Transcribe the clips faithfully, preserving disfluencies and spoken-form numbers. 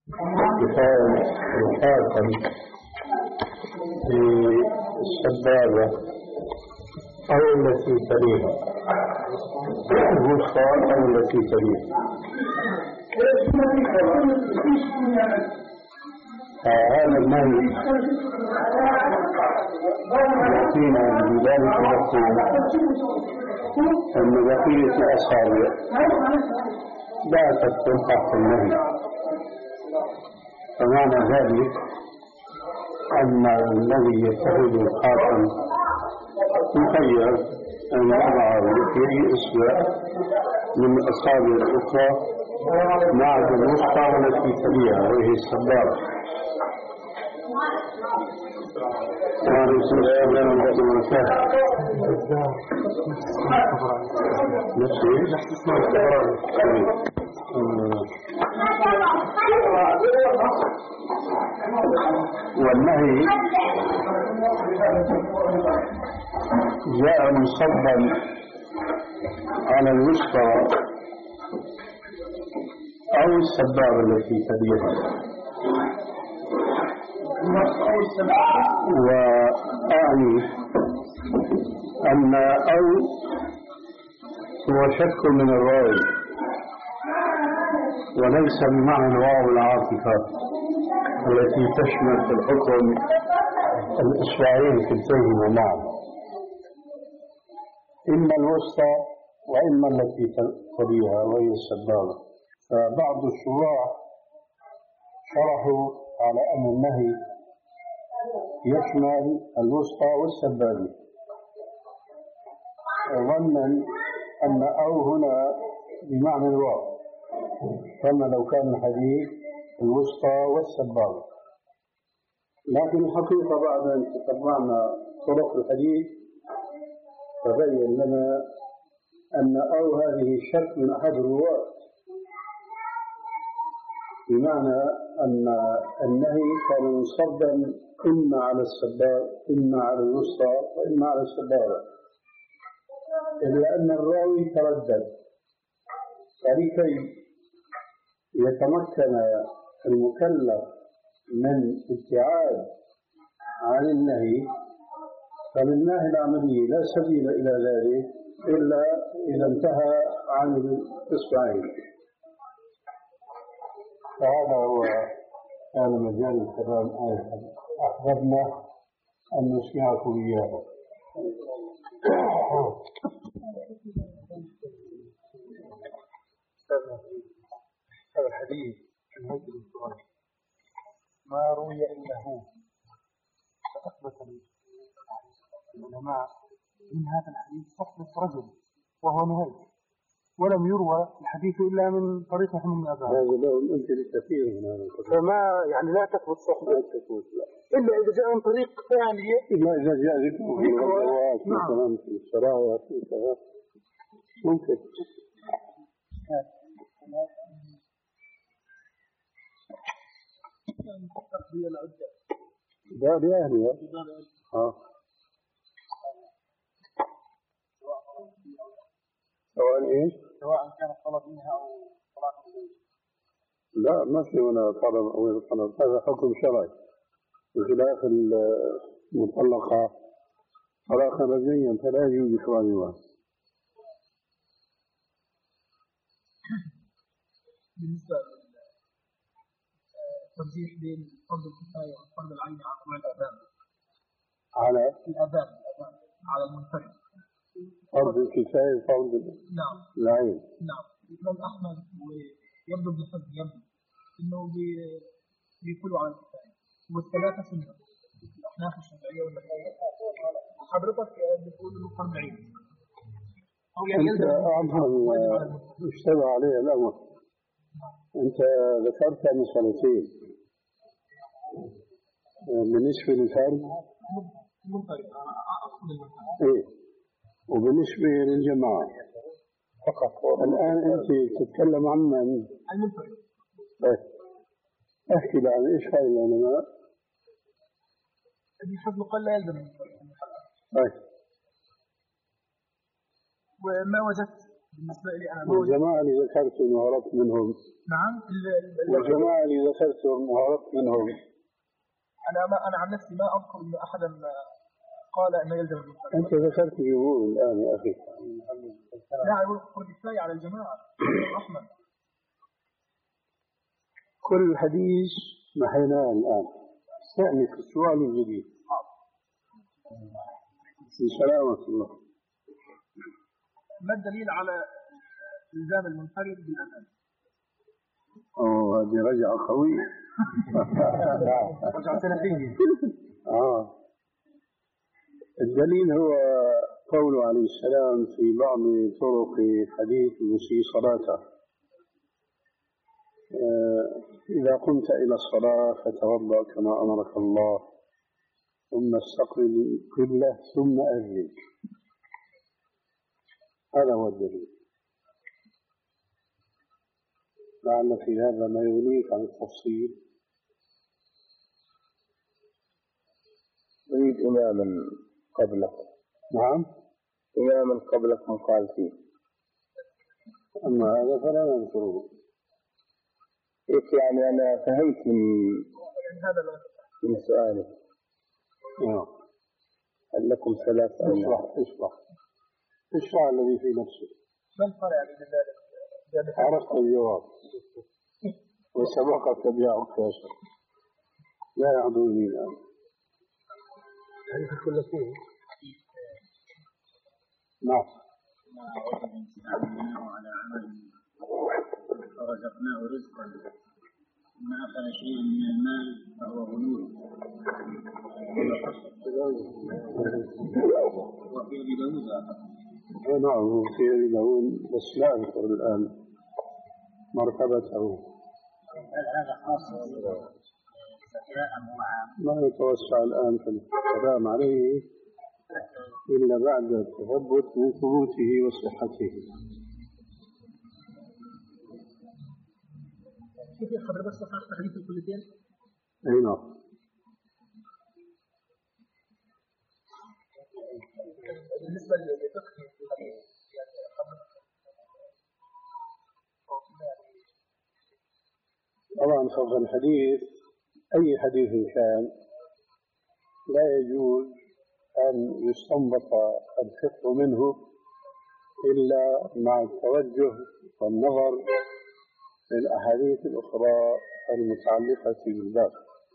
يقال رفاقا في السبابة أو التي تليها، الوسطى أو التي تليها. هذا النهي يأتينا بذلك نقول أن بقية الأصابع لا تدخل تحت النهي، فمعنى ذلك أن الذي يتخذ الخاتم مخير أن يضع في أي إصبع من الأصابع الأخرى مع الوسطى التي تليها وهي السبابة. وعليكم السلام ورحمة الله وبركاته. والنهي جاء مصبا على الوسطى أو السبابة التي تليها، وأعني أن أو هو شك من الراوي وليس بمعنى الواو العاطفة التي تشمل في الحكم الإصبعين كلتيهما معا، إما الوسطى وإما التي تليها وهي السبابة. فبعض الشراح شرحوا على أن النهي يشمل الوسطى والسبابة، ظنا أن أو هنا بمعنى الواو، كما لو كان الحديث الوسطى والسبابة. لكن الحقيقة بعد أن تتبعنا طرق الحديث تبين لنا أن أو هذه شك من أحد الرواة، بمعنى أن النهي كان منصبا إما على السبابة إما على الوسطى وإما على السبابة، إلا أن الراوي تردد. فلكي يتمكن المكلف من ابتعاد عن النهي فمن ناحية العملية لا سبيل إلى ذلك إلا إذا انتهى عن الإصبعين. فهذا هو كان مجال الكلام آية أحببنا أن نسمعكم إياه. هذا الحديث المجد القرآن ما روي إلا هو، فأثبت العلماء من هذا الحديث صحبة رجل وهو نهيك، ولم يروى الحديث إلا من طريق محمد بن أبان. هذا له أمثلة كثيرة من هذا القدر، فما يعني لا تثبت صحبة إلا إذا جاء من طريق ثانية، إلا إذا جاء ذكره في الغزوات مثلا في السرايا في كذا ممكن. دار أهلها ها سواء إيش؟ سواء كان الطلب منها أو صلاة الليل. لا ما في هنا طلب أو طلب، هذا حكم شرعي بخلاف المطلقة طلاقا رجعيا فلا يجوز إخراجها. بالنسبة للترجيح بين فرض الكفاية وفرض العين على طبع الأذان على الأذان على المنفرد، فرض الكفاية فرض نعم العين. نعم الإمام أحمد ويبدو بحفظ يبدو إنه بيقولوا على الكفاية والثلاثة سنة. الأحناف الشافعية والمالكية حضرتك بتقول إنه فرض عين أو يعني أنت أعظم اشتبه عليه الأمر. أنت ذكرت مسألتين بالنسبة للفرد منفرد، أقصد المنفرد إيه، وبالنسبة للجماعة فقط. الآن أنت تتكلم عن من؟ المنفرد. طيب أحكي لي عن إيش هاي العلماء؟ ابن حزم قال لا يلزم المنفرد. طيب وما وجدت بالنسبة لي أنا الجماعة اللي ذكرتهم وهربت منهم. نعم. الجماعة اللي ذكرتهم وهربت منهم. أنا ما أنا عن نفسي ما أذكر إن أحدا قال إنه يلزم المنفرد. أنت ذكرت جمهور الآن يا أخي. لا يقول فرد كفاية على الجماعة. أحمد. كل حديث محيناه الآن. استأنف السؤال الجديد. سلامة الله. ما الدليل على إلزام المنفرد بالأذان؟ أوه هذه رجعة قوية. رجعة سلفية. آه. الدليل هو قوله عليه السلام في بعض طرق حديث المسيء صلاته: إذا قمت إلى الصلاة فتوضأ كما أمرك الله ثم استقبل القبلة ثم أذن. هذا هو الدليل. لعل في هذا ما يغنيك عن التفصيل. أريد إماما قبلك. نعم. إماما قبلك من قال فيه. أما هذا فلا نذكره. إيش يعني أنا فهمت من من سؤالي. نعم. هل لكم ثلاث أيام؟ اشرح اشرح اشرح الذي في نفسك. ما الفرق يعني بذلك؟ عرفت الجواب وسبقك بيعك يا شيخ. لا يعذرني الآن. حديث الكلفين. نعم. ما وجد امتناعه على عمل فرزقناه رزقا ما أخذ شيئا من المال فهو غلول. وفي أبي داود نعم في أبي داود بس لا أذكر الآن مرتبته. هل هذا خاص بالزكاة أم هو عام؟ ما يتوسع الآن في الكلام عليه إلا بعد التثبت من ثبوته وصحته. كيف يخبر بس صحة تحديث الكليتين؟ أي نعم. بالنسبة لفقه الحديث يعني طبعا فقه الحديث أي حديث كان لا يجوز أن يستنبط الفقه منه إلا مع التوجه والنظر في الأحاديث الأخرى المتعلقة بالباب.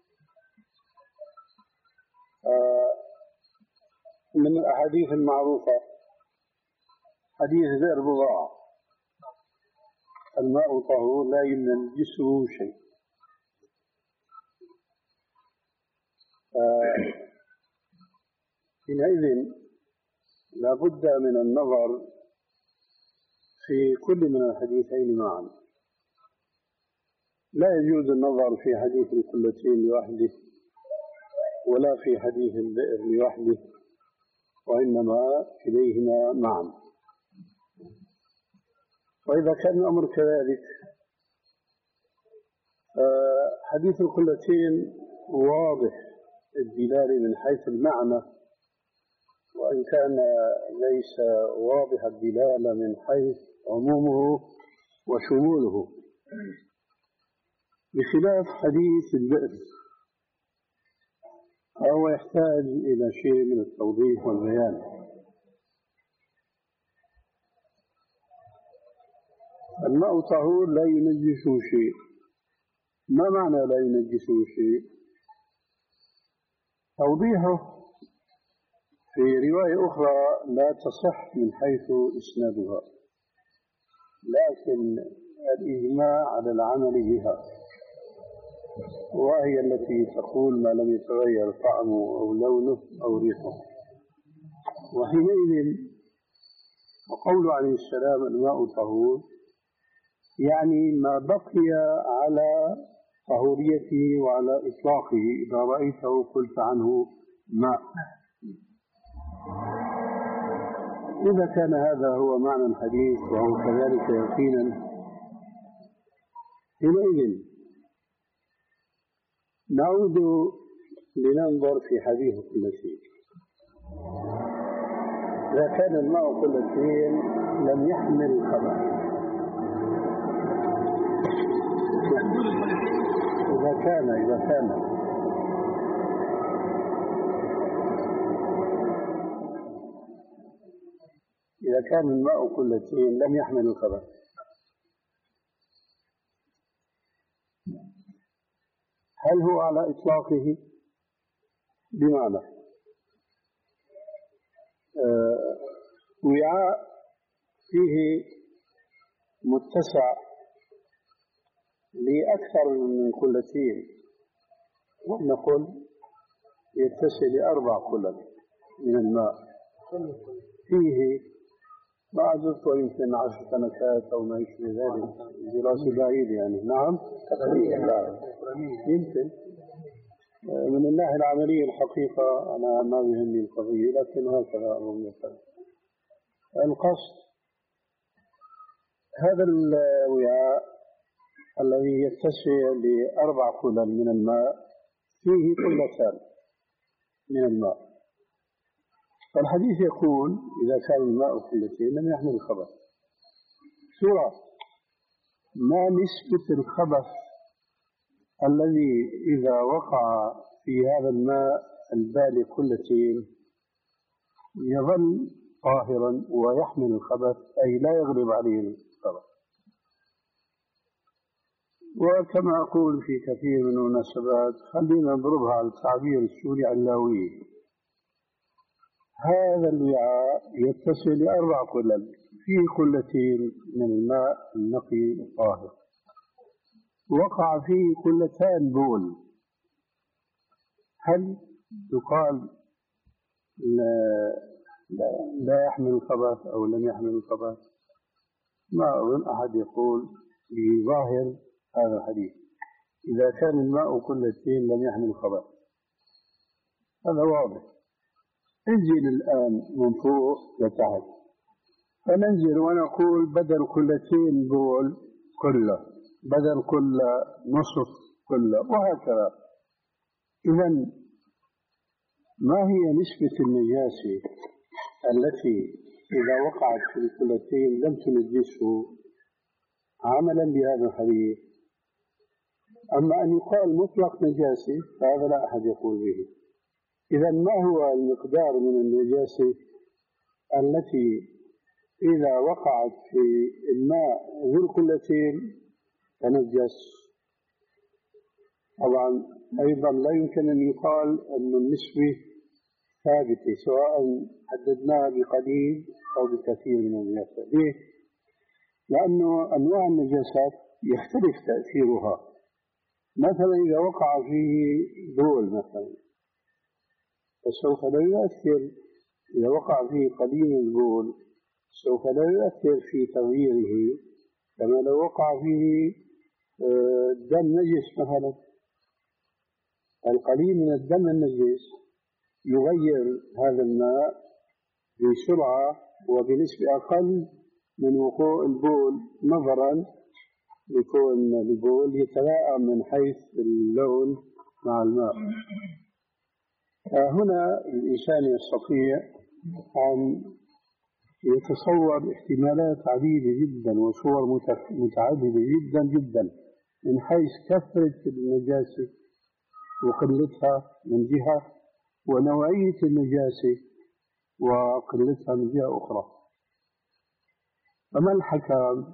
من الأحاديث المعروفة حديث ذئر بضاعة: الماء طهور لا ينجسه شيء. حينئذ لا بد من النظر في كل من الحديثين معا. لا يجوز النظر في حديث الكلتين لوحده ولا في حديث البئر لوحده، وإنما كليهما معا. وإذا كان الأمر كذلك حديث الكلتين واضح الدلالة من حيث المعنى، وإن كان ليس واضح الدلالة من حيث عمومه وشموله، بخلاف حديث البئر فهو يحتاج إلى شيء من التوضيح والبيان. الماء طهور لا ينجسه شيء. ما معنى لا ينجسه شيء؟ توضيحه في رواية أخرى لا تصح من حيث إسنادها، لكن الإجماع على العمل بها، وهي التي تقول ما لم يتغير طعمه أو لونه أو ريحه. وحينئذ وقول عليه السلام الماء طهور يعني ما بقي على طهوريته وعلى إطلاقه، إذا رأيته قلت عنه ماء. إذا كان هذا هو معنى الحديث وهو كذلك يقينا، حينئذ نعود لننظر في حديث كل شيء. إذا كان الماء كل شيء لم يحمل الخبث. إذا كان إذا كان إذا كان الماء قلتين لم يحمل الخبث. هل هو على إطلاقه؟ بمعنى آه وعاء فيه متسع لأكثر من قلتين، ونقول يتسع لأربع قلل من الماء، فيه ما أدرك يمكن عشر سنوات أو ما يشبه ذلك، دراسة بعيدة يعني. نعم تقريبا يمكن. من الناحية العملية الحقيقة أنا ما يهمني القضية، لكن هكذا أظن مثلا القصد هذا الوعاء الذي يتسع لأربع قلل من الماء فيه قلتان من الماء، فالحديث يقول إذا كان الماء قلتين لم يحمل الخبث. سورة ما نسبة الخبث الذي إذا وقع في هذا الماء البالغ قلتين يظل طاهرا ويحمل الخبث، أي لا يغلب عليه الخبث. وكما أقول في كثير من المناسبات خلينا نضربها على التعبير السوري علاوي، هذا الوعاء يتسع لأربع قلل، فيه قلتين من الماء النقي الطاهر، وقع فيه قلتان بول، هل يقال لا, لا, لا يحمل الخبث أو لم يحمل الخبث؟ ما أظن أحد يقول بظاهر هذا الحديث إذا كان الماء قلتين لم يحمل الخبث، هذا واضح. انزل الآن من فوق لتحت، فننزل ونقول بدل قلتين بول قلة، بدل كل نصف قلة، وهكذا. إذن ما هي نسبة النجاسة التي إذا وقعت في القلتين لم تنجسه عملا بهذا الحديث؟ أما أن يقال مطلق نجاسة فهذا لا أحد يقول به. إذن ما هو المقدار من النجاسة التي إذا وقعت في الماء ذو القلتين تنجس؟ طبعا أيضا لا يمكن أن يقال أن النسبة ثابتة سواء حددناها بقليل أو بكثير من النجاسة. ليه؟ لأنه أنواع النجاسات يختلف تأثيرها. مثلا إذا وقع فيه بول مثلا فسوف لا يؤثر، إذا وقع فيه قليل البول سوف لا يؤثر في تغييره، كما لو وقع فيه دم نجس مثلا، القليل من الدم النجس يغير هذا الماء بسرعة وبنسبة أقل من وقوع البول، نظرا لكون البول يتلاءم من حيث اللون مع الماء. هنا الإنسان يستطيع أن يتصور احتمالات عديدة جدا وصور متعددة جدا جدا من حيث كثرة النجاسة وقلتها من جهة، ونوعية النجاسة وقلتها من جهة أخرى. فما الحكام؟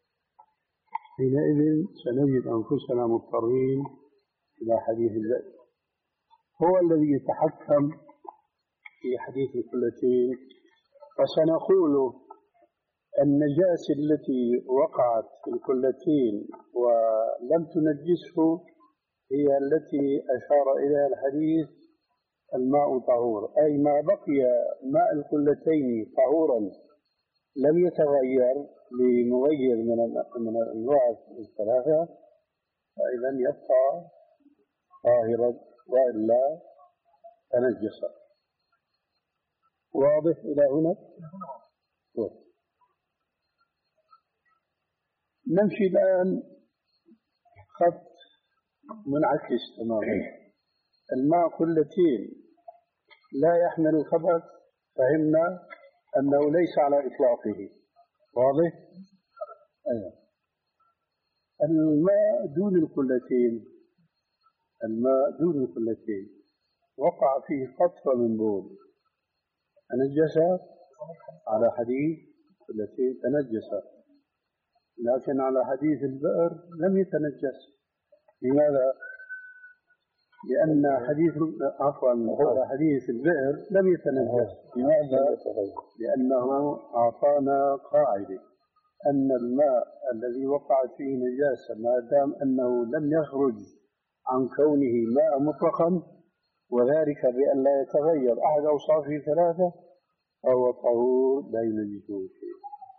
حينئذ سنجد أنفسنا مضطرين إلى حديث الذات، هو الذي يتحكم في حديث القلتين، فسنقول النجاسة التي وقعت في القلتين ولم تنجسه هي التي أشار إليها الحديث الماء طهور، أي ما بقي ماء القلتين طهورا لم يتغير لمغير من الأنواع الثلاثة، فإذا يبقى طاهرا وإلا تنجس. واضح إلى هنا؟ نمشي الآن خط منعكس تماما. الماء قلتين لا يحمل الخبث، فهمنا أنه ليس على إطلاقه، واضح؟ أيوة. الماء دون القلتين، الماء دون القلتين وقع فيه قطرة من بول تنجس على حديث القلتين تنجس، لكن على حديث البئر لم يتنجس. لماذا؟ لأن حديث عفوا على حديث البئر لم يتنجس. لماذا؟ لأنه أعطانا قاعدة أن الماء الذي وقعت فيه نجاسة ما دام أنه لم يخرج عن كونه ماء مطلقا، وذلك بأن لا يتغير أحد أوصافه ثلاثة، فهو طهور لا ينجسه شيء.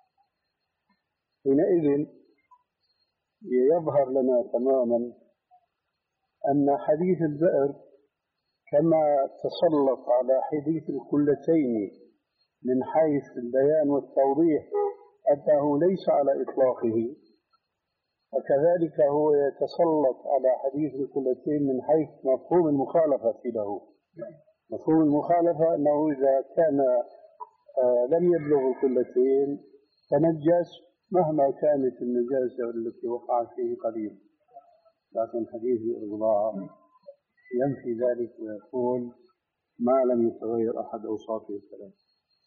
حينئذ يظهر لنا تماما أن حديث البئر كما تسلط على حديث القلتين من حيث البيان والتوضيح أنه ليس على إطلاقه، وكذلك هو يتسلط على حديث القلتين من حيث مفهوم المخالفة له. مفهوم المخالفة أنه إذا كان آه لم يبلغ القلتين تنجس مهما كانت النجاسة التي وقعت فيه قليل، لكن حديث الإرضاء ينفي ذلك ويقول ما لم يتغير أحد أوصافه الثلاثة.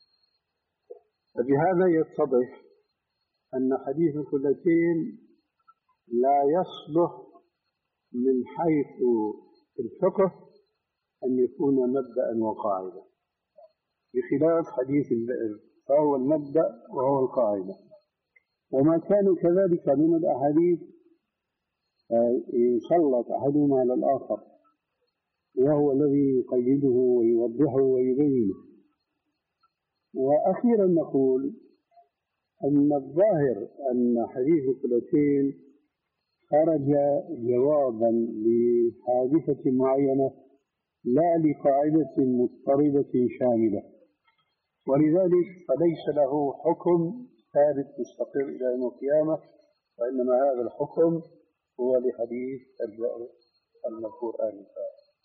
فبهذا يتضح أن حديث القلتين لا يصلح من حيث الفقه أن يكون مبدأ وقاعدة، بخلاف حديث البئر فهو المبدأ وهو القاعدة. وما كان كذلك من الأحاديث يسلط أحدهما على الآخر، وهو الذي يقيده ويوضحه ويبينه. وأخيرا نقول أن الظاهر أن حديث القلتين خرج جوابا لحادثة معينة لا لقاعدة مضطردة شاملة، ولذلك فليس له حكم ثابت مستقر إلى يوم القيامة، وإنما هذا الحكم هو لحديث البئر المذكور آنفا.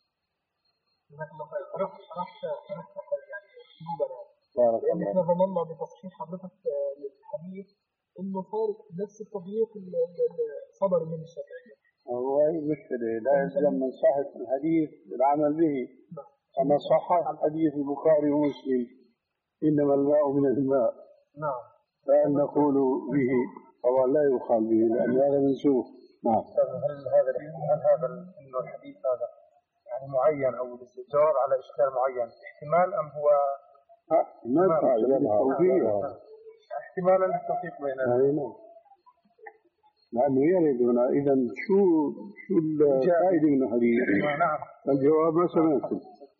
لأن احنا ظننا بتصحيح حضرتك للحديث إنه فارق نفس التضييق اللي صدر من الشافعية. هو مشكلة لا يلزم من صحة الحديث العمل به. أما صحح حديث البخاري ومسلم إنما الماء من الماء، نعم، فأن نقول به طبعا لا يقال به لأن هذا منسوخ. نعم. هل هذا هل هذا إنه الحديث هذا يعني معين أو جواب على إشكال معين احتمال أم هو ما قاعدة التوفيق؟ احتمالا للتوفيق بيننا. لأنه يرد هنا إذا شو شو الفائدة من الحديث؟ نعم. الجواب ما سمعتم.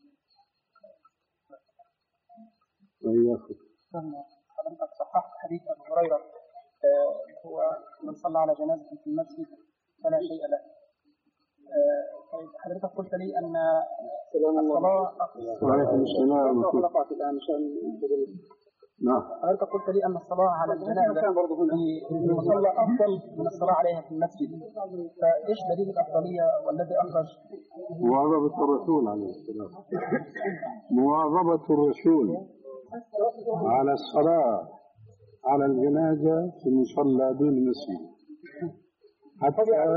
وإياكم. حضرتك صححت حديث أبي هريرة هو من صلى على جنازة في المسجد فلا شيء له. طيب حضرتك قلت لي أن الصلاة وعليكم السلام خلقات الآن نعم. حضرتك قلت لي أن الصلاة على الجنازة في المصلى أفضل من الصلاة عليها في المسجد، فإيش دليل الأفضلية والذي أخرج؟ مواظبة الرسول عليه السلام، مواظبة الرسول على الصلاة على الجنازة في المصلى دون المسجد، حتى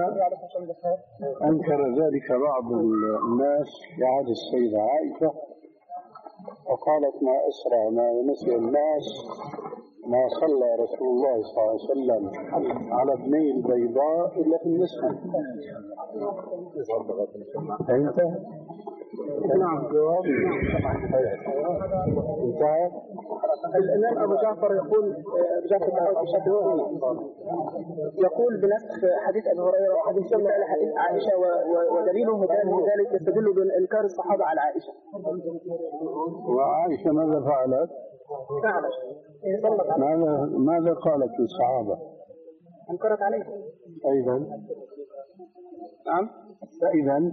أنكر ذلك بعض الناس في عهد السيدة عائشة، وقالت ما أسرع ما يمسي الناس ما صلى رسول الله صلى الله عليه وسلم على ابني البيضاء إلا في المسجد. فهمت؟ نعم. جواب انتهى. الإمام أبو جعفر يقول أبو جعفر يقول بنسخ حديث أبي هريرة وحديث صلى على حديث عائشة، ودليله ذلك يستدل بإنكار الصحابة على عائشة. وعائشة ماذا فعلت؟ فعلت ماذا ماذا قالت للصحابة؟ أنكرت عليه. أيضا نعم. فإذا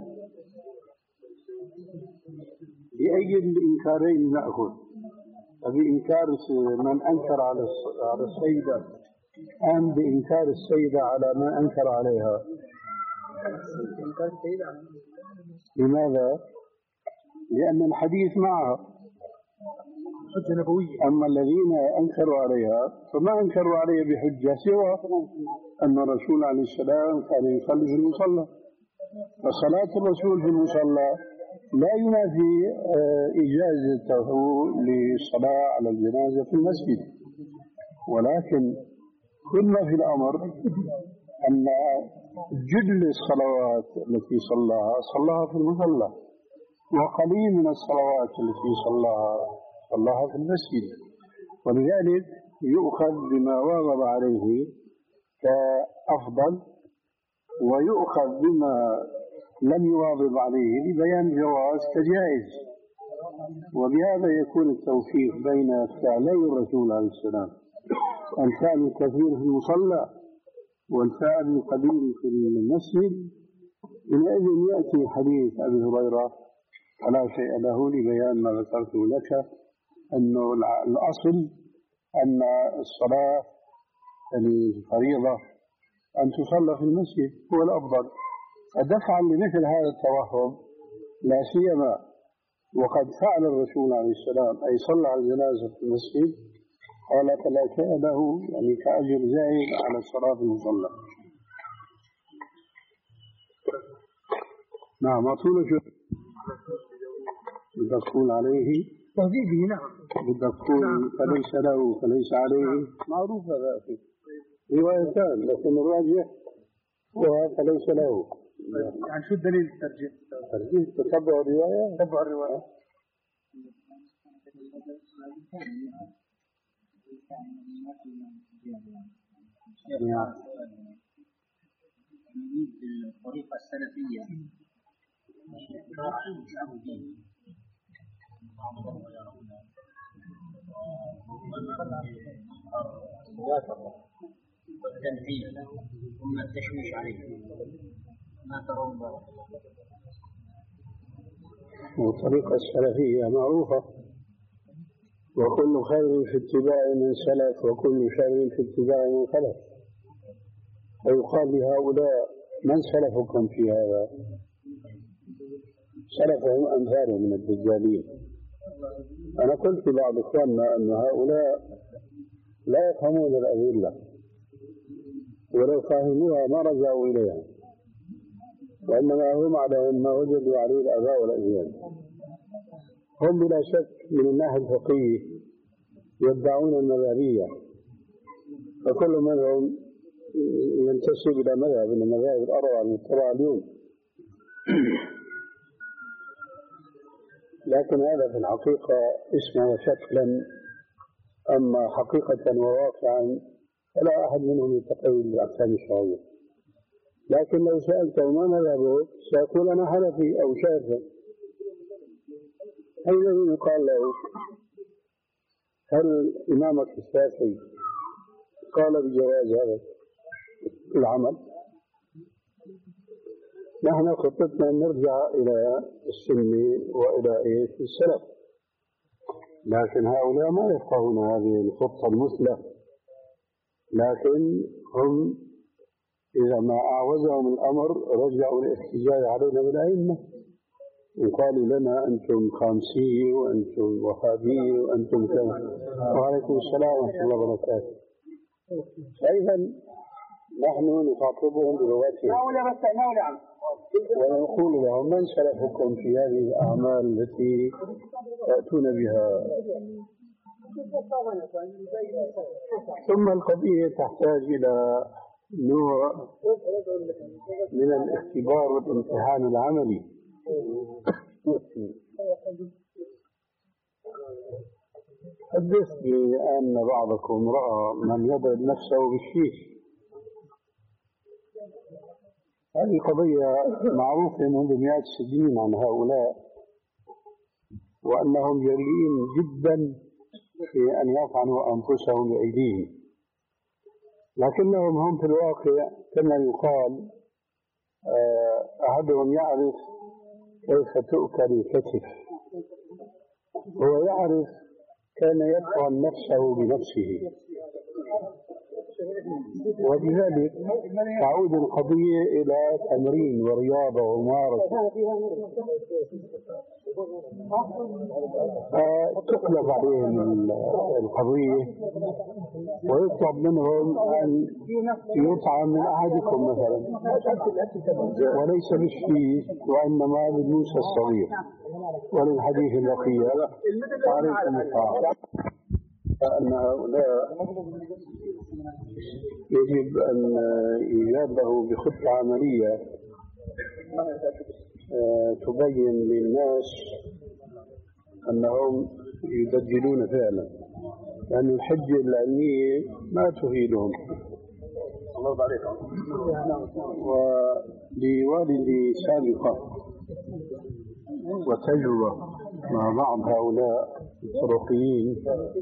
بأي الإنكارين نأخذ؟ بإنكار من أنكر على على السيدة أم بإنكار السيدة على ما أنكر عليها؟ إنكار السيدة. لماذا؟ لأن الحديث معها حجة نبوية. أما الذين أنكروا عليها فما أنكروا عليها بحجة سوى أن الرسول عليه السلام كان يصلي في المصلى، فصلاة الرسول في المصلى لا ينافي إجازته للصلاة على الجنازة في المسجد، ولكن كل ما في الأمر أن جل الصلوات التي صلاها صلاها في المصلى، وقليل من الصلوات التي صلاها صلاها في المسجد، ولذلك يؤخذ بما واظب عليه كأفضل، ويؤخذ بما لم يواظب عليه لبيان جواز كجائز، وبهذا يكون التوفيق بين فعلي الرسول عليه السلام، الفعل الكثير في المصلى والفعل القليل في المسجد. حينئذ يأتي حديث أبي هريرة فلا شيء له لبيان ما ذكرته لك، أنه الأصل أن الصلاة الفريضة أن تصلى في المسجد هو الأفضل، فدفعا لمثل هذا التوهم لا سيما وقد فعل الرسول عليه السلام أي صلى على الجنازة في المسجد، قال فلا شيء له يعني كأجر زائد على الصلاة في المصلى. نعم أطول شو بدك تقول عليه تهذيبه. نعم بدك تقول فليس له فليس عليه، معروف هذا في روايتان، لكن الراجح هو فليس له. يعني شو الدليل الترجيح؟ ترجيح تتبع الرواية. تتبع الرواية. الطريقة السلفية والتنفيذ ثم التشويش عليه، ما ترون؟ والطريقة السلفية معروفة، وكل خير في اتباع من سلف وكل شر في اتباع من خلف، ويقال لهؤلاء من سلفكم في هذا؟ سلفهم أمثال من الدجالين. أنا قلت لبعض إخواننا أن هؤلاء لا يفهمون الأدلة، ولو فهموها ما رجعوا إليها، وإنما هم على ما وجدوا عليه الآباء والأجيال. هم بلا شك من الناحية الفقهية يدعون المذهبية، فكل منهم ينتسب إلى مذهب من المذاهب الأربعة المتبعة اليوم. لكن هذا في الحقيقة اسمه شكلا، أما حقيقة وواقعا فلا أحد منهم يتقيد بالأحكام الشرعية. لكن لو سألته ما مذهبه سيقول أنا حنفي أو شافعي. حينئذ يقال له هل إمامك الشافعي قال بجواز هذا العمل؟ نحن خطتنا أن نرجع إلى السنة وإلى إيش السلف، لكن هؤلاء ما يفقهون هذه الخطة المثلى، لكن هم إذا ما أعوزهم الأمر رجعوا الاحتجاج علينا بالأئمة وقالوا لنا أنتم خامسية وأنتم وهابية وأنتم كذا. وعليكم السلام ورحمة الله وبركاته. فإذا نحن نخاطبهم بلغتهم ونقول لهم من سلفكم في هذه الأعمال التي تأتون بها. ثم القضية تحتاج إلى نوع من الاختبار والامتحان العملي. حدثني أن بعضكم رأى من يضرب نفسه بالشيش. هذه قضية معروفة منذ مئات السنين عن هؤلاء، وأنهم جريئين جدا في أن يطعنوا أنفسهم بأيديهم، لكنهم هم في الواقع كما يقال أحدهم يعرف كيف تؤكل الكتف، هو يعرف كان يطعن نفسه بنفسه. وبذلك تعود القضية إلى تمرين ورياضة وممارسة، فتقلب عليهم القضية ويطلب منهم أن يطعم من أحدكم مثلا، وليس بالشيء وإنما بالموسى الصغير. وللحديث البقية عليكم الطاعة أن هؤلاء يجب أن يجابه بخطة عملية تبين للناس أنهم يبدلون فعلا، لأن الحجة العلمية ما تفيدهم. ولوالدي سابقة وتجربة مع بعض هؤلاء الطرقيين،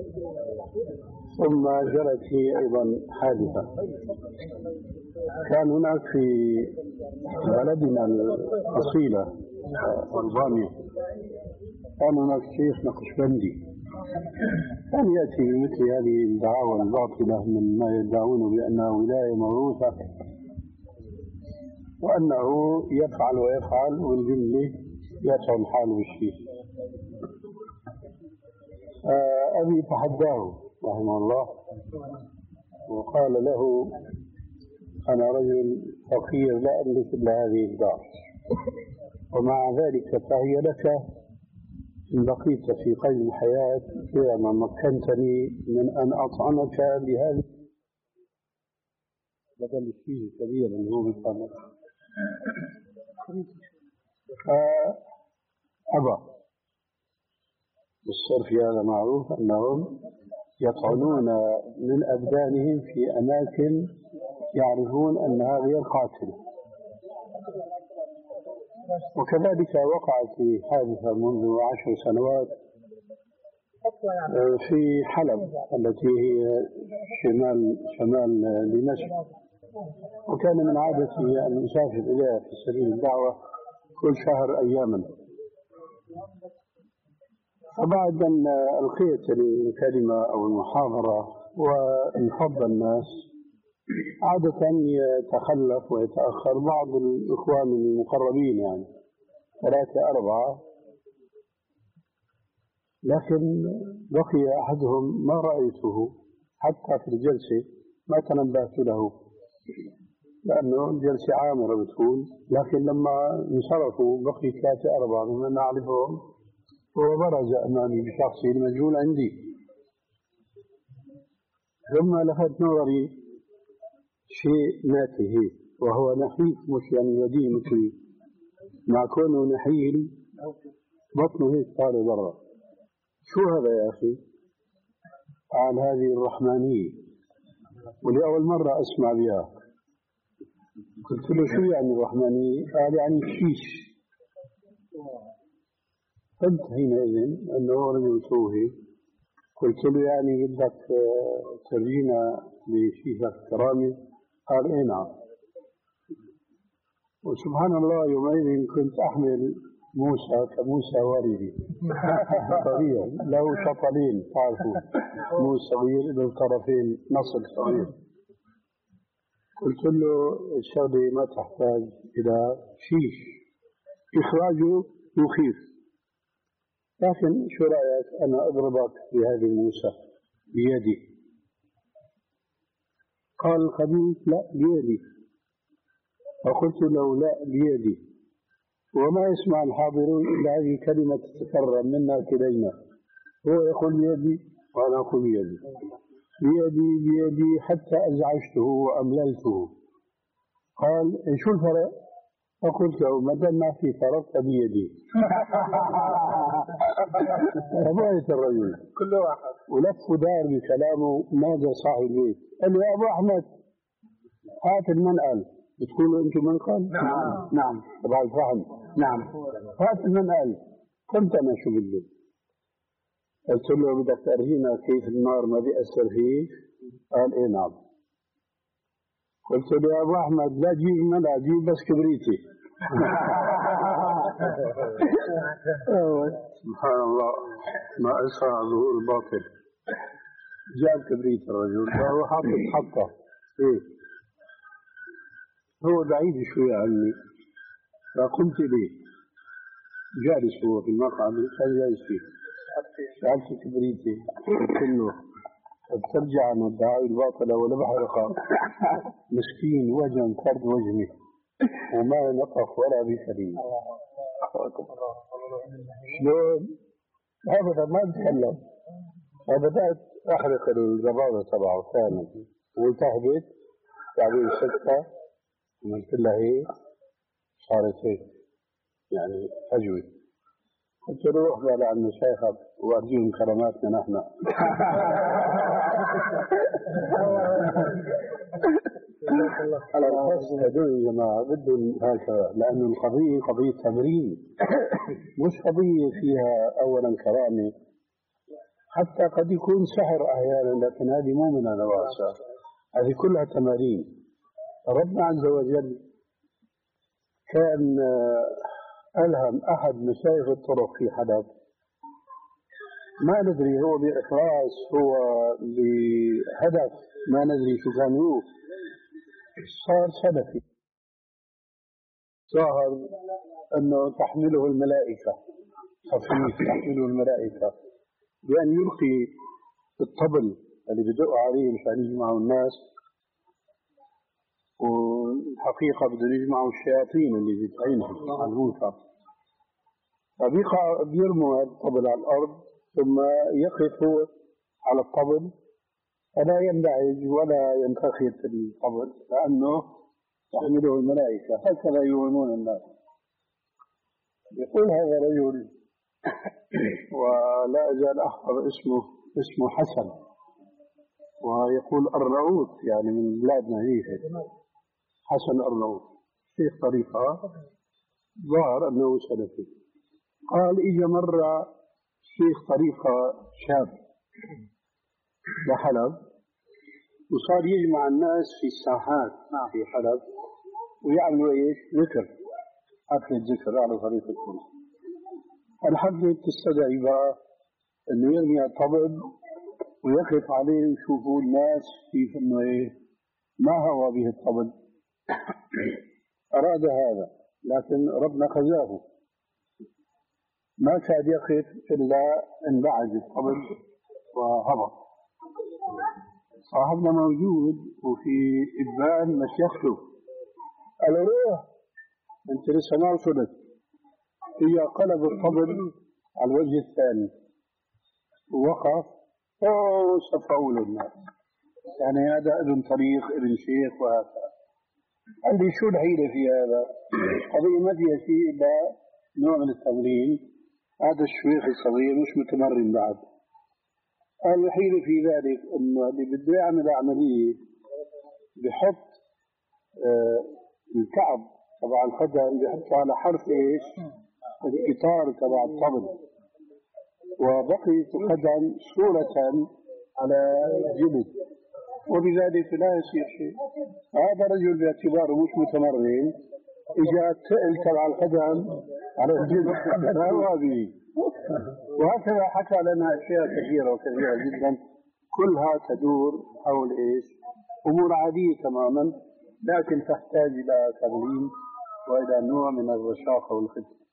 ثم جرت لي أيضا حادثة. كان هناك في بلدنا الأصيلة ألبانيا كان هناك شيخ نقشبندي كان يأتي بمثل هذه الدعاوى الباطلة مما يدعون بأنها ولاية موروثة، وأنه يفعل ويفعل والجملة يدعو الحال بالشيء. أبي تحداه رحمه الله وقال له: أنا رجل فقير لا أملك إلا هذه الدار، ومع ذلك فهي لك إن بقيت في قيد الحياة إذا ما مكنتني من أن أطعنك بهذه بدل الشيء الكبير اللي هو بالقمر. فأبى. بالصرف هذا معروف أنهم يطعنون من أبدانهم في أماكن يعرفون أنها غير قاتلة. وكذلك وقعت في حادثة منذ عشر سنوات في حلب التي هي شمال شمال دمشق، وكان من عادتي أن أسافر إليها في سبيل الدعوة كل شهر أياما. فبعد أن ألقيت الكلمة أو المحاضرة وانفض الناس، عادة يتخلف ويتأخر بعض الإخوان المقربين، يعني ثلاثة أربعة، لكن بقي أحدهم ما رأيته حتى في الجلسة، ما تنبهت له لأنه الجلسة عامرة بتكون، لكن لما انصرفوا بقي ثلاثة أربعة ممن أعرفهم وبرز أمامي بشخصه المجهول عندي. ثم لفت نظري شيء ناتي، وهو نحيف، مش يعني يديه مثلي، مع كونه نحيل بطنه هيك طالع برا. شو هذا يا أخي؟ قال: هذه الرحمانية، ولأول مرة أسمع بها. قلت له: شو يعني الرحمانية؟ قال: يعني الشيش. قلت حينئذ أنه رجل توهي. قلت له: يعني بدك ترجينا بشيشة كرامي؟ قال: إيه نعم. وسبحان الله يومئذ كنت أحمل موسى كموسى واردي صغير له شطلين، تعرفوا موسى صغير له طرفين نصل صغير. قلت له: الشغلة ما تحتاج إلى شيش، إخراجه مخيف، لكن شو رأيك أنا أضربك بهذه الموسى بيدي؟ قال الخبيث: لا بيدي. فقلت له: لا بيدي. وما يسمع الحاضرون إلا هذه كلمة تتكرر منا كلينا، هو يقول بيدي وأنا أقول بيدي بيدي بيدي حتى أزعجته وأمللته. قال: شو الفرق؟ فقلت له: ما دام ما في فرق فبيدي. رضيت الرجل كل واحد ولف دار بكلامه. نادى صاحب البيت قال له: يا أبو أحمد هات المنقل. بتقولوا أنتم منقل؟ نعم نعم تبع الفحم. نعم هات المنقل. قلت: أنا شو بدي؟ قلت له: بدك تأرينا كيف النار ما بيأثر فيك؟ قال: إيه نعم. قلت له: يا أبو أحمد لا تجيب المنقل، جيب بس كبريتي. سبحان الله ما أسرع ظهور الباطل. جاب كبريت الرجل وهو حاطط حطه إيه هو بعيد شوي عني، فقمت إليه، جالس هو في المقعد كان جالس فيه، سألت كبريتي قلت له بترجع عن الدعاوى الباطلة ولا بحرقها؟ مسكين وجن فرد وجهي وما نطق ولا بكلمة. شلون؟ أبدا ما أتكلم، وبدأت أحرق الجبابة تبعه ثاني والتهبت بعدين سكتة عملت لها هيك صارت هيك يعني فجوة. قلت له روح بقى عند مشايخك وأرجيهم كراماتنا نحن. القصد هذول يا جماعة بدهم هكذا، لأن القضية قضية تمرين مش قضية فيها أولا كرامة، حتى قد يكون سحر أحيانا لكن هذه مو من النواسع، هذه كلها تمارين. ربنا عز وجل كان ألهم أحد مشايخ الطرق في حلب، ما ندري هو بإخلاص هو بهدف ما ندري شو كان هو، صار سلفي، ظاهر أنه تحمله الملائكة، خفيف تحمله الملائكة، بأن يلقي الطبل اللي بدق عليه مشان يجمعوا الناس، والحقيقة بدهم يجمعوا الشياطين اللي بتعينهم على المنكر، فبيقع بيرموا الطبل على الأرض ثم يقف على الطبل فلا يندعج ولا ينتخط الطبل لأنه تحمله الملائكة، هكذا يوهمون الناس. يقول هذا رجل ولا أزال أحفظ اسمه، اسمه حسن، ويقول الرؤوت يعني من بلادنا هيك، حسن الرؤوت، شيخ طريقة ظهر أنه سلفي. قال إجا مرة شيخ طريقة شاب بحلب وصار يجمع الناس في الساحات في حلب ويعملوا إيش؟ ذكر، حفلة ذكر على طريقتهم. الحفلة تستدعي بقى إنه يرمي الطبل ويقف عليه ويشوفوا الناس كيف إنه إيه ما هو به الطبل. أراد هذا لكن ربنا خزاه، ما كاد يقف إلا انبعج الطبل وهبط. صاحبنا موجود وفي إبان مشيخته، قال روح أنت لسه ما وصلت. هي قلب الطبل على الوجه الثاني ووقف وصفوا له الناس، يعني هذا ابن طريق ابن شيخ وهكذا. قال لي شو الحيلة في هذا؟ قضية ما فيها شيء إلا نوع من التمرين، هذا الشيخ الصغير مش متمرن بعد. قال الحيلة في ذلك إنه اللي بده يعمل عملية بحط آه الكعب تبع القدم بحطه على حرف إيش؟ الإطار تبع الطبل، وبقيت القدم صورة على جلد، وبذلك لا يصير شيء. هذا رجل باعتباره مش متمرن إجا التقل تبع القدم على الجلد لا به. وهكذا حكى لنا أشياء كثيرة وكثيرة جدا كلها تدور حول إيش؟ أمور عادية تماما، لكن تحتاج إلى تمرين وإلى نوع من الرشاقة والخدمة.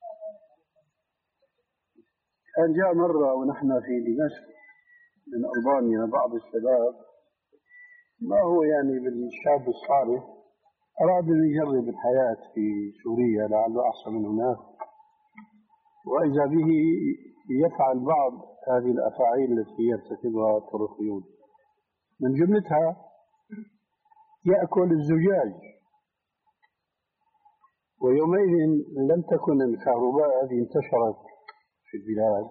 كان جاء مرة ونحن في دمشق من ألبانيا بعض الشباب، ما هو يعني بالشاب الصالح، أراد أن يجرب الحياة في سوريا لعله أحسن من هناك، وإذا به يفعل بعض هذه الأفاعيل التي يرتكبها الطرفيون، من جملتها يأكل الزجاج. ويومئذ لم تكن الكهرباء هذه انتشرت في البلاد،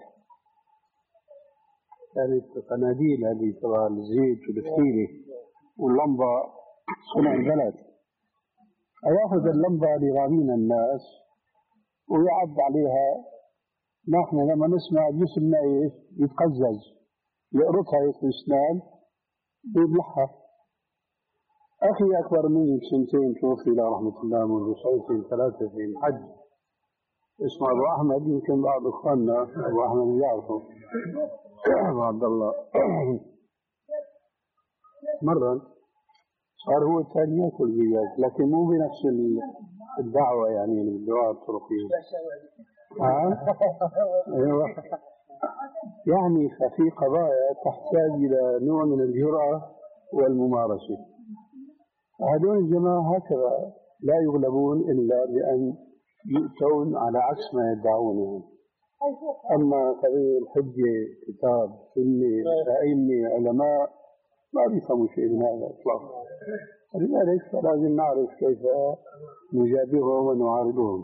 كانت قناديل هذه تبع الزيت والفتيلة واللمبة صنع البلد، أيأخذ اللمبة لغامين الناس ويعب عليها. نحن لما نسمع جسمنا إيش يتقزز، يقرطها يتسنان ويبلعها. أخي أكبر مني بسنتين توفي إلى رحمة الله منذ سنتين ثلاثة في الحج، اسمه أبو أحمد، يمكن بعض إخواننا أبو أحمد يعرفه أبو عبد الله. مرة صار هو الثاني ياكل دجاج، لكن مو بنفس الدعوة يعني بالدعاء الطرقية. ها؟ أيوة. يعني ففي قضايا تحتاج إلى نوع من الجرأة والممارسة. هذول الجماعة هكذا لا يغلبون إلا بأن يؤتون على عكس ما يدعون يعني. أما قضية الحجة كتاب سنة أئمة علماء ما بيفهموا شيء من هذا إطلاقا. لذلك فلازم نعرف كيف نجابههم ونعارضهم.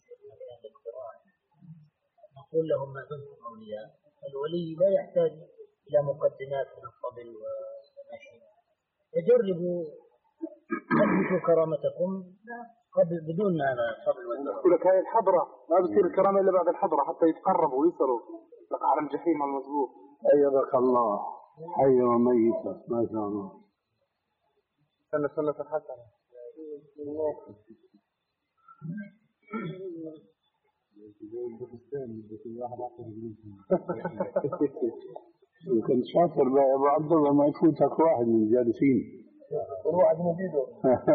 نقول لهم ما دمتم أولياء، الولي لا يحتاج إلى مقدمات من الطبل والمشي، فجربوا تثبتوا كرامتكم قبل بدون هذا الطبل والمشي. يقول لك هاي الحضرة ما بتصير الكرامة إلا بعد الحضرة حتى يتقربوا ويصلوا على الجحيم المسبوق. أيدك الله حي وميتا ما شاء الله. سنة سنة الحسنة. يمكن شاطر بقى أبو عبد الله ما يفوتك واحد من الجالسين. واحد من بيده.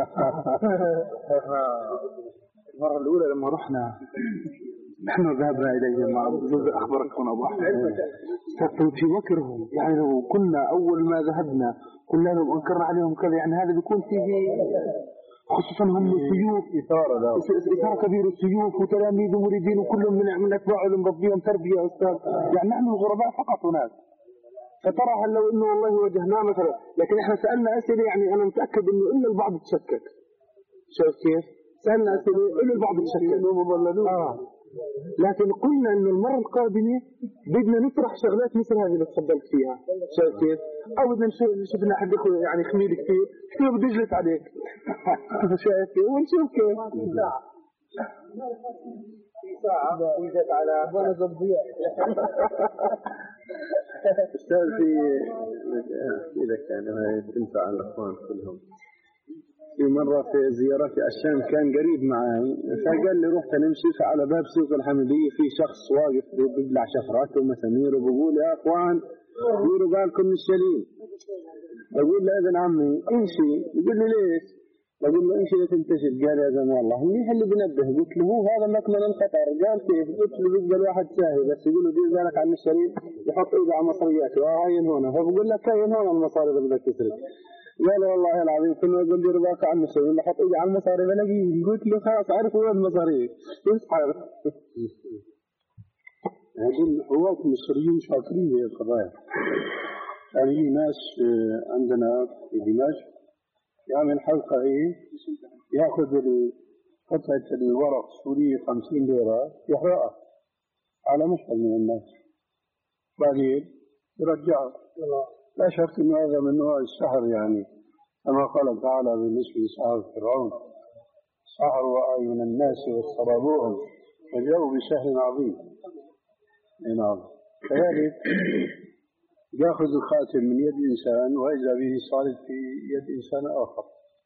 المرة الأولى لما رحنا نحن ذهبنا إليهم مع أخبركم أبو أحمد استفدوا في مكرهم، يعني لو كنا أول ما ذهبنا قلنا لهم أنكرنا عليهم كذا، يعني هذا بيكون فيه خصوصا هم السيوف إثارة إثارة كبيرة، السيوف وتلاميذ ومريدين وكلهم من من أتباعهم مربيهم تربية أستاذ، يعني نحن الغرباء فقط هناك. فترى هل لو إنه والله واجهناه مثلا، لكن إحنا سألنا أسئلة يعني أنا متأكد إنه إلا البعض تشكك. شوف كيف؟ سألنا أسئلة إلا البعض تشكك. آه. لكن قلنا إنه المرة القادمة بدنا نطرح شغلات مثل هذه اللي تفضلت فيها. شايف كيف؟ أو بدنا نشوف نشوف لنا حد ياخذ يعني خميل كثير كثير بده يجلس عليك. شايف كيف؟ ونشوف كيف. ساعة. في ساعة وجت على وانا زبدية. أستاذ في إذا كان تنفع الأخوان كلهم. في مرة في زيارة في الشام كان قريب معي، فقال لي رحت نمشي على باب سوق الحمدية في شخص واقف بيبلع شفرات ومسامير وبقول يا أخوان ديروا بالكم من الشليم. بقول له ابن عمي امشي، يقول لي ليش؟ بقول له امشي لتنتشر. قال يا زلمة والله منيح اللي بنبه. قلت له هو هذا مكمن الخطر. قال كيف؟ قلت له بيبقى الواحد ساهي بس يقول له دير بالك عن الشليم يحط ايده على مصرياته وعين هنا، فبقول لك كاين هون المصاري اللي بدك تسرق. قال والله العظيم كنا نقول دير بالك عن الشليم بحط ايدي على المصاري بلاقيه. قلت له خلاص عارف وين المصاري يسحب. هذول الحوات المصريين شاطرين في القضايا. يعني ناس عندنا في دمشق يعمل حلقة ايه ياخذ قطعة الورق السورية خمسين ليرة يحرقها على مشهد من الناس بعدين يرجعها. لا شك انه هذا من نوع السحر، يعني كما قال تعالى بالنسبة لسحر فرعون سحروا أعين الناس واسترهبوهم فجاءوا بسحر عظيم. نعم. كذلك يأخذ الخاتم من يد إنسان وإذا به صارت في يد إنسان آخر.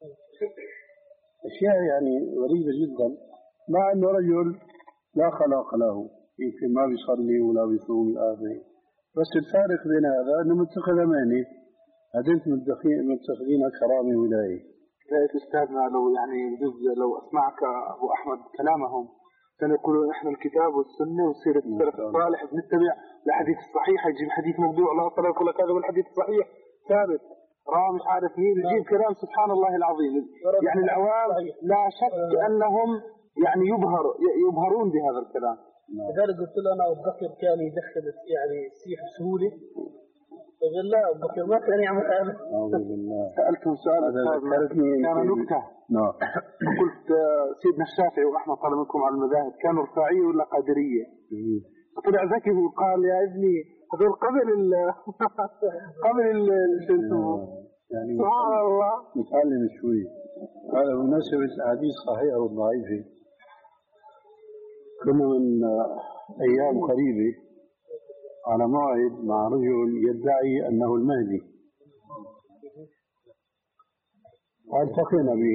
أشياء يعني غريبة جدا، مع أنه رجل لا خلاق له يمكن ما بيصلي ولا بيصوم الآخر، بس الفارق بين هذا أنه متخذ أماني هذين متخذين كرامة ولاية. رأيت أستاذنا لو يعني لو أسمعك أبو أحمد كلامهم كانوا يقولوا إحنا الكتاب والسنة وسيرة السلف الصالح بنتبع الحديث الصحيح، يجيب حديث موضوع لا أصلا يقول لك هذا الحديث الصحيح ثابت راه مش عارف مين يجيب كلام سبحان الله العظيم. يعني العوام لا شك أنهم يعني يبهر يبهرون بهذا الكلام. لذلك قلت له أنا أبو بكر كان يدخل يعني السيح بسهولة، قال لا أبو بكر ما كان يعمل هذا. سألتهم سؤال كان نكتة. نعم. قلت سيدنا الشافعي وأحمد طلب منكم على المذاهب كانوا رفاعية ولا قادرية؟ طلع ذكي وقال يا ابني هذول قبل ال قبل ال يعني سبحان الله نتعلم شوي. هذا بمناسبة الحديث صحيح أو ضعيف. كنا من أيام قريبة على موعد مع رجل يدعي أنه المهدي، والتقينا به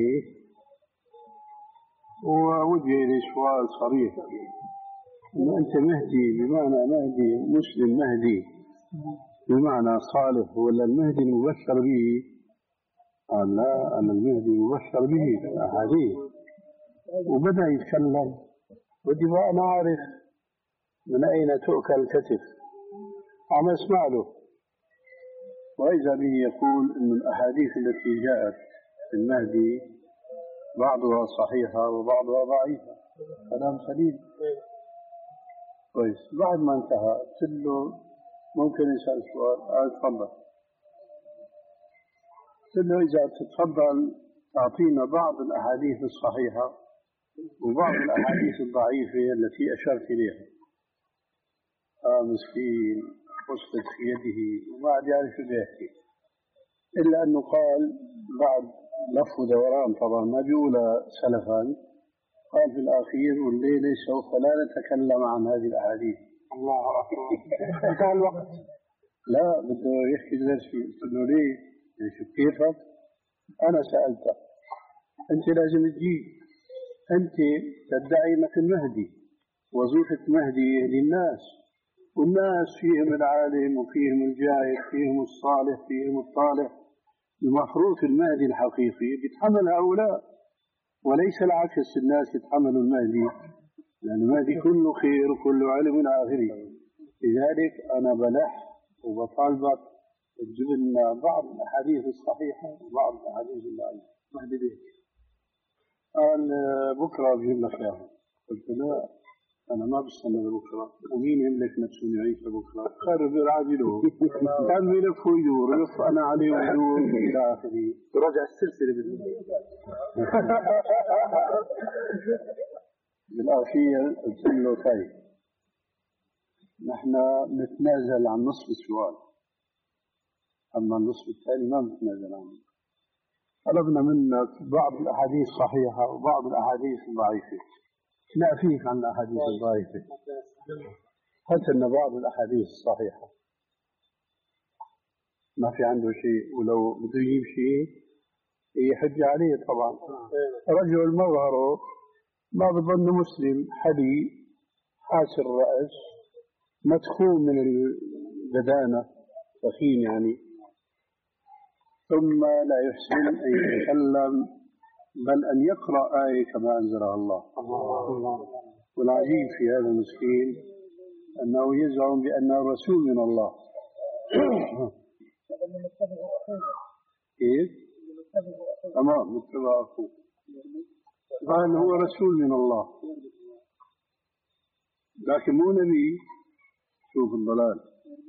ووجه لي سؤال صريح إن أنت مهدي بمعنى مهدي مسلم مهدي بمعنى صالح ولا المهدي المبشر به قال لا أنا المهدي مبشر به أحاديث، وبدأ يتكلم. ودي بقى أنا أعرف من أين تؤكل الكتف، عم أسمع له، وإذا به يقول أن الأحاديث التي جاءت في المهدي بعضها صحيحة وبعضها ضعيفة. كلام سليم كويس. بعد ما انتهى قلت له ممكن يسأل سؤال؟ قال تفضل. قلت له إذا تتفضل تعطينا بعض الأحاديث الصحيحة وبعض الأحاديث الضعيفة التي أشرت إليها. آه مسكين وصلت في يده وما عاد يعرف شو يحكي، إلا أنه قال بعد لف ودوران، طبعا ما بيقول سلفا، قال في الأخير والليلة سوف لا نتكلم عن هذه الأحاديث. الله أكبر. انتهى الوقت. لا بده يحكي درس فيه. قلت له ليه؟ شو كيفك؟ أنا سألتك، أنت لازم تجي، أنت تدعي أنك المهدي، وظيفة مهدي يهدي الناس، والناس فيهم العالم وفيهم الجاهل، فيهم الصالح فيهم الطالح. المفروض المهدي الحقيقي بيتحمل هؤلاء، وليس العكس، الناس يتحملوا المهدي، لأن المهدي كله خير وكله علم إلى آخره. لذلك أنا بلح وبطالبك تجيب لنا بعض الأحاديث الصحيحة وبعض الأحاديث الضعيفة. مهدي بيك. قال بكرة بجيب لك إياها. قلت لا أنا ما بستنى بكرة، ومين يملك نفسه يعيش بكرة؟ خير بالعاجله كان يلف ويدور يلف أنا عليه ويدور إلى آخره. تراجع السلسلة بالله. بالأخير قلت له طيب نحن نتنازل عن نصف السؤال، أما النصف الثاني ما نتنازل عنه. طلبنا منك بعض الأحاديث الصحيحة وبعض الأحاديث الضعيفة، نأفيك عن الأحاديث الضعيفة، هات لنا بعض الأحاديث الصحيحة. ما في عنده شيء، ولو بده يجيب شيء يحج عليه طبعا. رجل مظهره ما بظن مسلم، حلي حاسر الرأس، مدخول من البدانة، تخين يعني، ثم لا يحسن أن يتكلم بل أن يقرأ آية كما أنزلها الله. والعجيب في هذا المسكين أنه يزعم بأنه رسول من الله. كيف؟ تمام متبع أخوه، قال هو رسول من الله لكن مو نبي. شوف الضلال،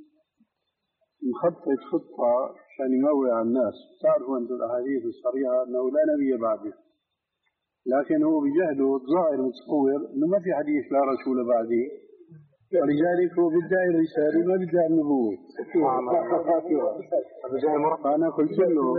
مخطط خطة عشان يموع الناس. تعرفوا أنتم الأحاديث الصريحة أنه لا نبي بعده، لكن هو بجهله الظاهر متصور أنه ما في حديث لا رسول بعده، ولذلك هو بدعي الرسالة ما بدعي النبوة. فأنا قلت له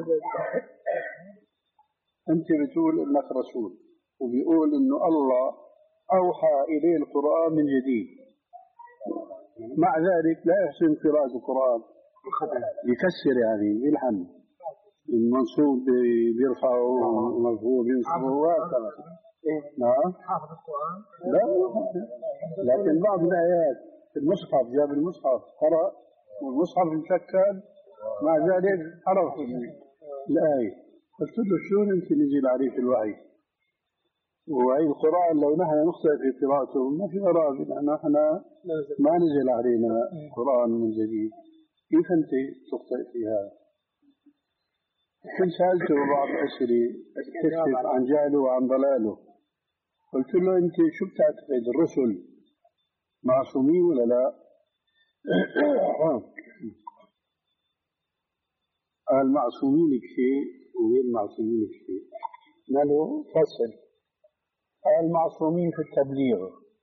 أنت بتقول أنك رسول، وبيقول أنه الله أوحى إليه القرآن من جديد، مع ذلك لا يحسن قراءة القرآن، يكسر يعني يلحن، المنصوب بيرفعه والمرفوع بينصبه وهكذا. نعم حافظ القرآن؟ لا، لكن بعض الآيات في المصحف جاب المصحف قرأ والمصحف مشكل، مع ذلك عرف الآية. قلت له شلون أنت نزل عليك الوحي؟ وهي القرآن لو نحن نخطئ في قراءته ما في غرابة، لأن احنا ما نزل علينا قرآن من جديد، كيف أنت تخطئ في هذا؟ كنت سألته بعض الأسئلة تكشف عن جهله وعن ضلاله. قلت له أنت شو بتعتقد، الرسل معصومين ولا لا؟ قال معصومين بشيء وغير معصومين بشيء. قالوا فصل. قال معصومين في التبليغ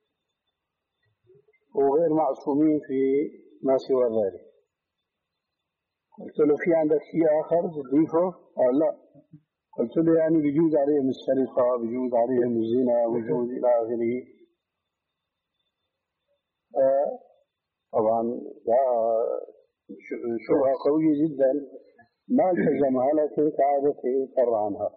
وغير معصومين في ما سوى ذلك. قلت له في عندك شيء آخر تضيفه؟ قال لا. قلت له يعني بيجوز عليهم السرقة، بيجوز عليهم الزنا، بيجوز إلى آخره. آه طبعا شبهة قوية جدا ما التزمها، لكن كعادته فر عنها.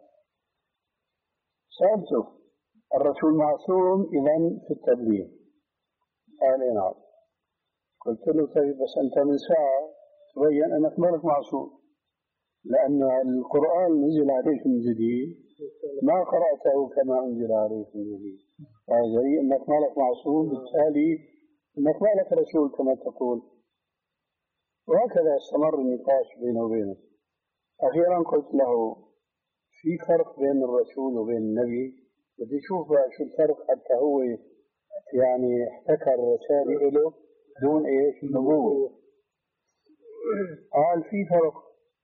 سألته الرسول معصوم إذن في التبليغ؟ قال نعم. قلت له طيب بس أنت من ساعة تبين أنك مالك معصوم. لأن القرآن نزل عليك من جديد ما قرأته كما أنزل عليك من جديد، فهذا أنك ما لك معصوم، بالتالي أنك ما لك رسول كما تقول. وهكذا استمر النقاش بينه وبينه. أخيرا قلت له في فرق بين الرسول وبين النبي، بدي أشوف شو الفرق حتى هو يعني احتكر رسالة له دون إيش نبوة. قال في فرق،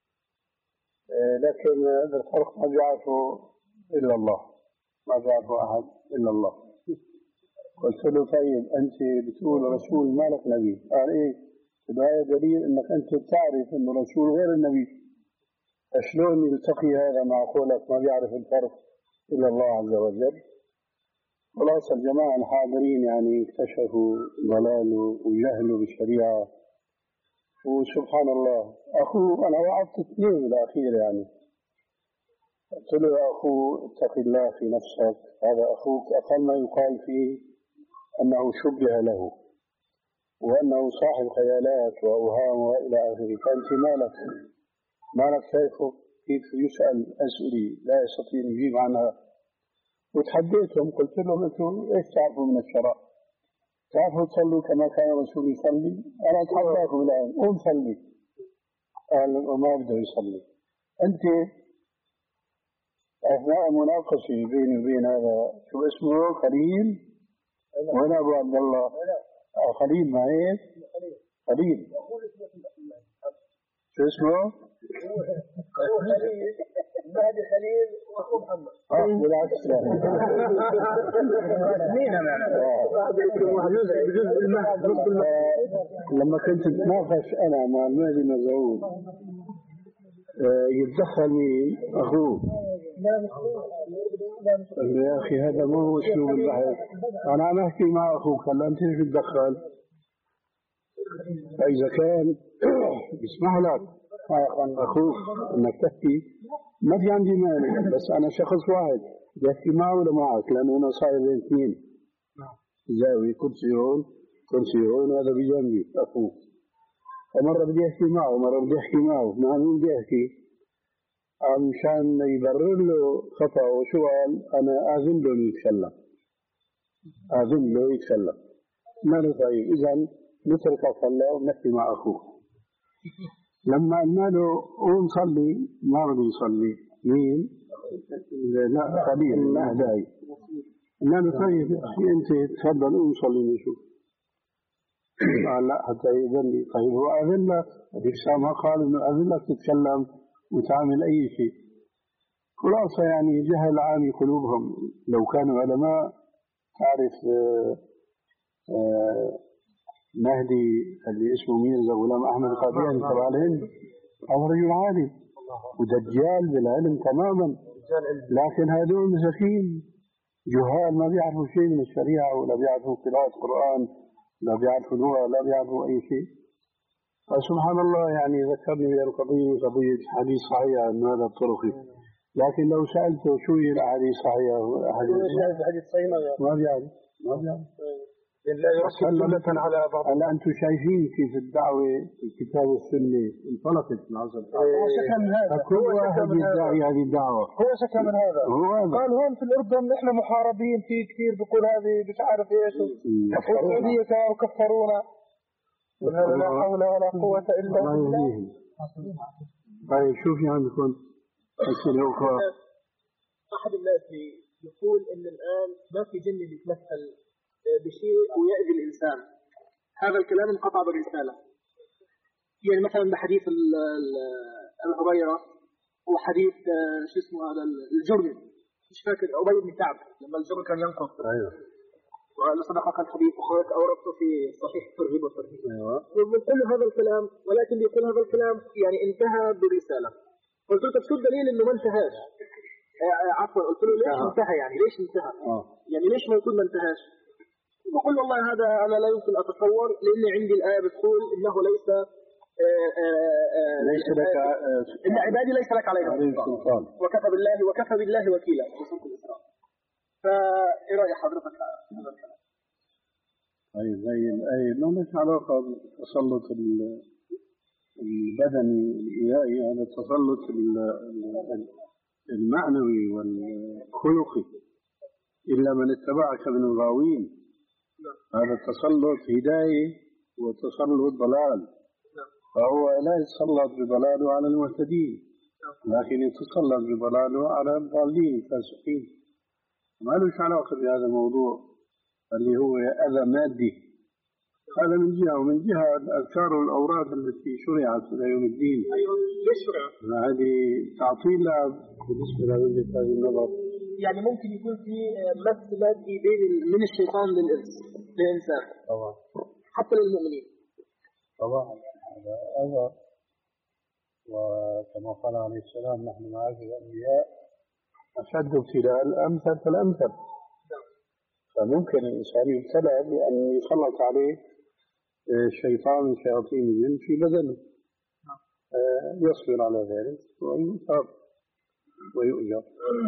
لكن هذا الفرق ما بيعرفه إلا الله، ما بيعرفه أحد إلا الله. قلت له طيب أنت بتقول رسول ما لك نبي، قال إيه؟ هذا دليل أنك أنت تعرف أنه رسول غير النبي، شلون يلتقي هذا مع قولك ما بيعرف الفرق إلا الله عز وجل؟ خلاص الجماعة الحاضرين يعني اكتشفوا ضلاله وجهله بالشريعة، وسبحان الله. أخوه أنا وعدت اثنين بالأخير يعني، قلت له يا أخو اتق الله في نفسك، هذا أخوك أقل ما يقال فيه أنه شبه له وأنه صاحب خيالات وأوهام وإلى آخره، فأنت مالك مالك شايفه كيف يسأل أسئلة لا يستطيع يجيب عنها. وتحديتهم قلت لهم أنتم إيش تعرفوا من الشرع؟ تعرفوا تصلوا كما كان الرسول يصلي؟ أنا أتحداكم الآن قوم صلي. قال وما بده يصلي. أنت أثناء مناقشة بيني وبين هذا شو اسمه خليل وأنا أبو عبد الله خليل معي خليل شو اسمه؟ هو خليل المهدي خليل واخوه محمد. اه بالعكس لا مين انا؟ لما كنت اتناقش انا مع المهدي مزعود يتدخل مين؟ اخوه. يا اخي هذا ما هو اسلوب البحث، انا عم احكي مع اخوك هلا انت ليش بتدخل؟ فاذا كان بيسمح لك أخوك أنك تحكي ما في عندي مانع، بس أنا شخص واحد بدي أحكي معه ولا معك، لأنه أنا صاير بين اثنين زاوية، كرسي هون كرسي هون وهذا بجنبي أخوك، فمرة بدي أحكي معه ومرة بدي أحكي معه مع مين بدي أحكي؟ مشان يبرر له خطأ وشو قال أنا أذن له يتكلم أذن له يتكلم ما طيب إذا نترك صلى ونحكي مع أخوك. لما قلنا له قوم صلي ما رضي يصلي. مين؟ لا خليل لا داعي. قلنا له طيب أخي أنت تفضل قوم صلي نشوف. قال لا حتى يأذن لي. طيب هو أذن لك؟ الإسلام قال إنه أذن لك تتكلم وتعمل أي شيء. خلاصة يعني جهل عامي قلوبهم، لو كانوا علماء تعرف آآ آآ مهدي اللي اسمه ميرزا غلام أحمد القادياني تبع الهند، هذا رجل عالم ودجال بالعلم تماما، لكن هذول مساكين جهال ما بيعرفوا شيء من الشريعة ولا بيعرفوا قراءة قرآن لا بيعرفوا لغة لا بيعرفوا أي شيء. فسبحان الله يعني ذكرني بالقضية قضية حديث صحيح عن هذا الطرقي، لكن لو سألته شو هي الأحاديث الصحيحة الحديث الصحيح ما بيعرف ما بيعرف لا يركب سنة على بعض. هلا أنتم شايفين كيف الدعوة في الكتاب والسنة انطلقت في العصر الحالي. هو شكل من هذا، كل واحد يدعي هذه الدعوة. هو شكل من هذا. هو هذا. قال هون في الأردن نحن محاربين في كثير بيقول هذه مش عارف إيش. والسعودية كانوا كفرونا. وهذا لا حول ولا قوة إلا بالله. طيب شو في عندكم أسئلة أخرى؟ أحد الناس يقول إن الآن ما في جن يتمثل بشيء ويأذي الإنسان، هذا الكلام انقطع بالرسالة. يعني مثلا بحديث أبي هريرة وحديث شو اسمه هذا الجرم، مش فاكر أبي بن كعب لما الجرم كان ينقض. أيوه. وقال صدقك الحديث وخرج أورثه في صحيح الترغيب والترهيب. أيوه. يقول كل هذا الكلام، ولكن يقول هذا الكلام يعني انتهى برسالة. قلت له شو الدليل إنه ما انتهاش؟ عفوا قلت له ليش انتهى يعني ليش انتهى؟ آه. يعني ليش ما يكون ما انتهاش؟ بقول والله هذا أنا لا يمكن أتصور، لأن عندي الآية بتقول إنه ليس آآ آآ ليس لك إن عبادي ليس لك عليهم سلطان وكفى بالله وكفى بالله وكيلا في سورة الإسراء. فإيه رأي حضرتك هذا الكلام؟ طيب زي الآية ما ليش علاقة بتسلط البدني الإيائي هذا التسلط المعنوي والخلقي، إلا من اتبعك من الغاوين. هذا التسلط هداية وتسلط ضلال، فهو لا يتسلط بضلاله على المهتدين، لكن يتسلط بضلاله على الضالين الفاسقين. ما له علاقة بهذا الموضوع اللي هو أذى مادي. هذا من جهة، ومن جهة الأذكار والأوراد التي شرعت إلى يوم الدين. أيوة ليش شرعت؟ هذه تعطيلها بالنسبة لوجهة هذه النظر. يعني ممكن يكون في مس مادي بين من الشيطان للإنس للإنسان. طبعا. حتى للمؤمنين. طبعا هذا أذى، وكما قال عليه السلام نحن معاشر الأنبياء أشد ابتلاء الأمثل فالأمثل. فممكن الإنسان يبتلى بأن يسلط عليه شيطان من شياطين الجن في بدنه، يصبر على ذلك ويثاب ويؤجر.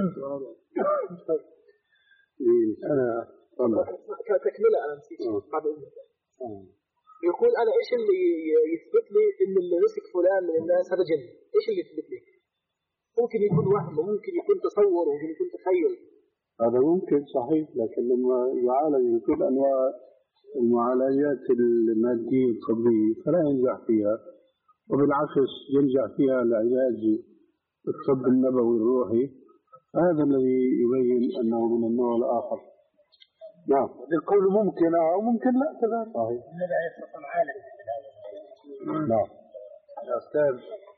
أنا كتكملة أنا نسيت بعد إذنك. يقول أنا إيش اللي يثبت لي إن اللي مسك فلان من الناس هذا جن؟ إيش اللي يثبت لي؟ ممكن يكون وهم، وممكن يكون تصور، وممكن يكون تخيل. هذا ممكن صحيح، لكن لما يعالج بكل أنواع المعالجات المادية الطبية فلا ينجح فيها، وبالعكس ينجح فيها العلاج الطب النبوي الروحي. هذا الذي يبين أنه من النوع الآخر. نعم، القول ممكن أو ممكن لا كذا. صحيح. نعم. يا أستاذ،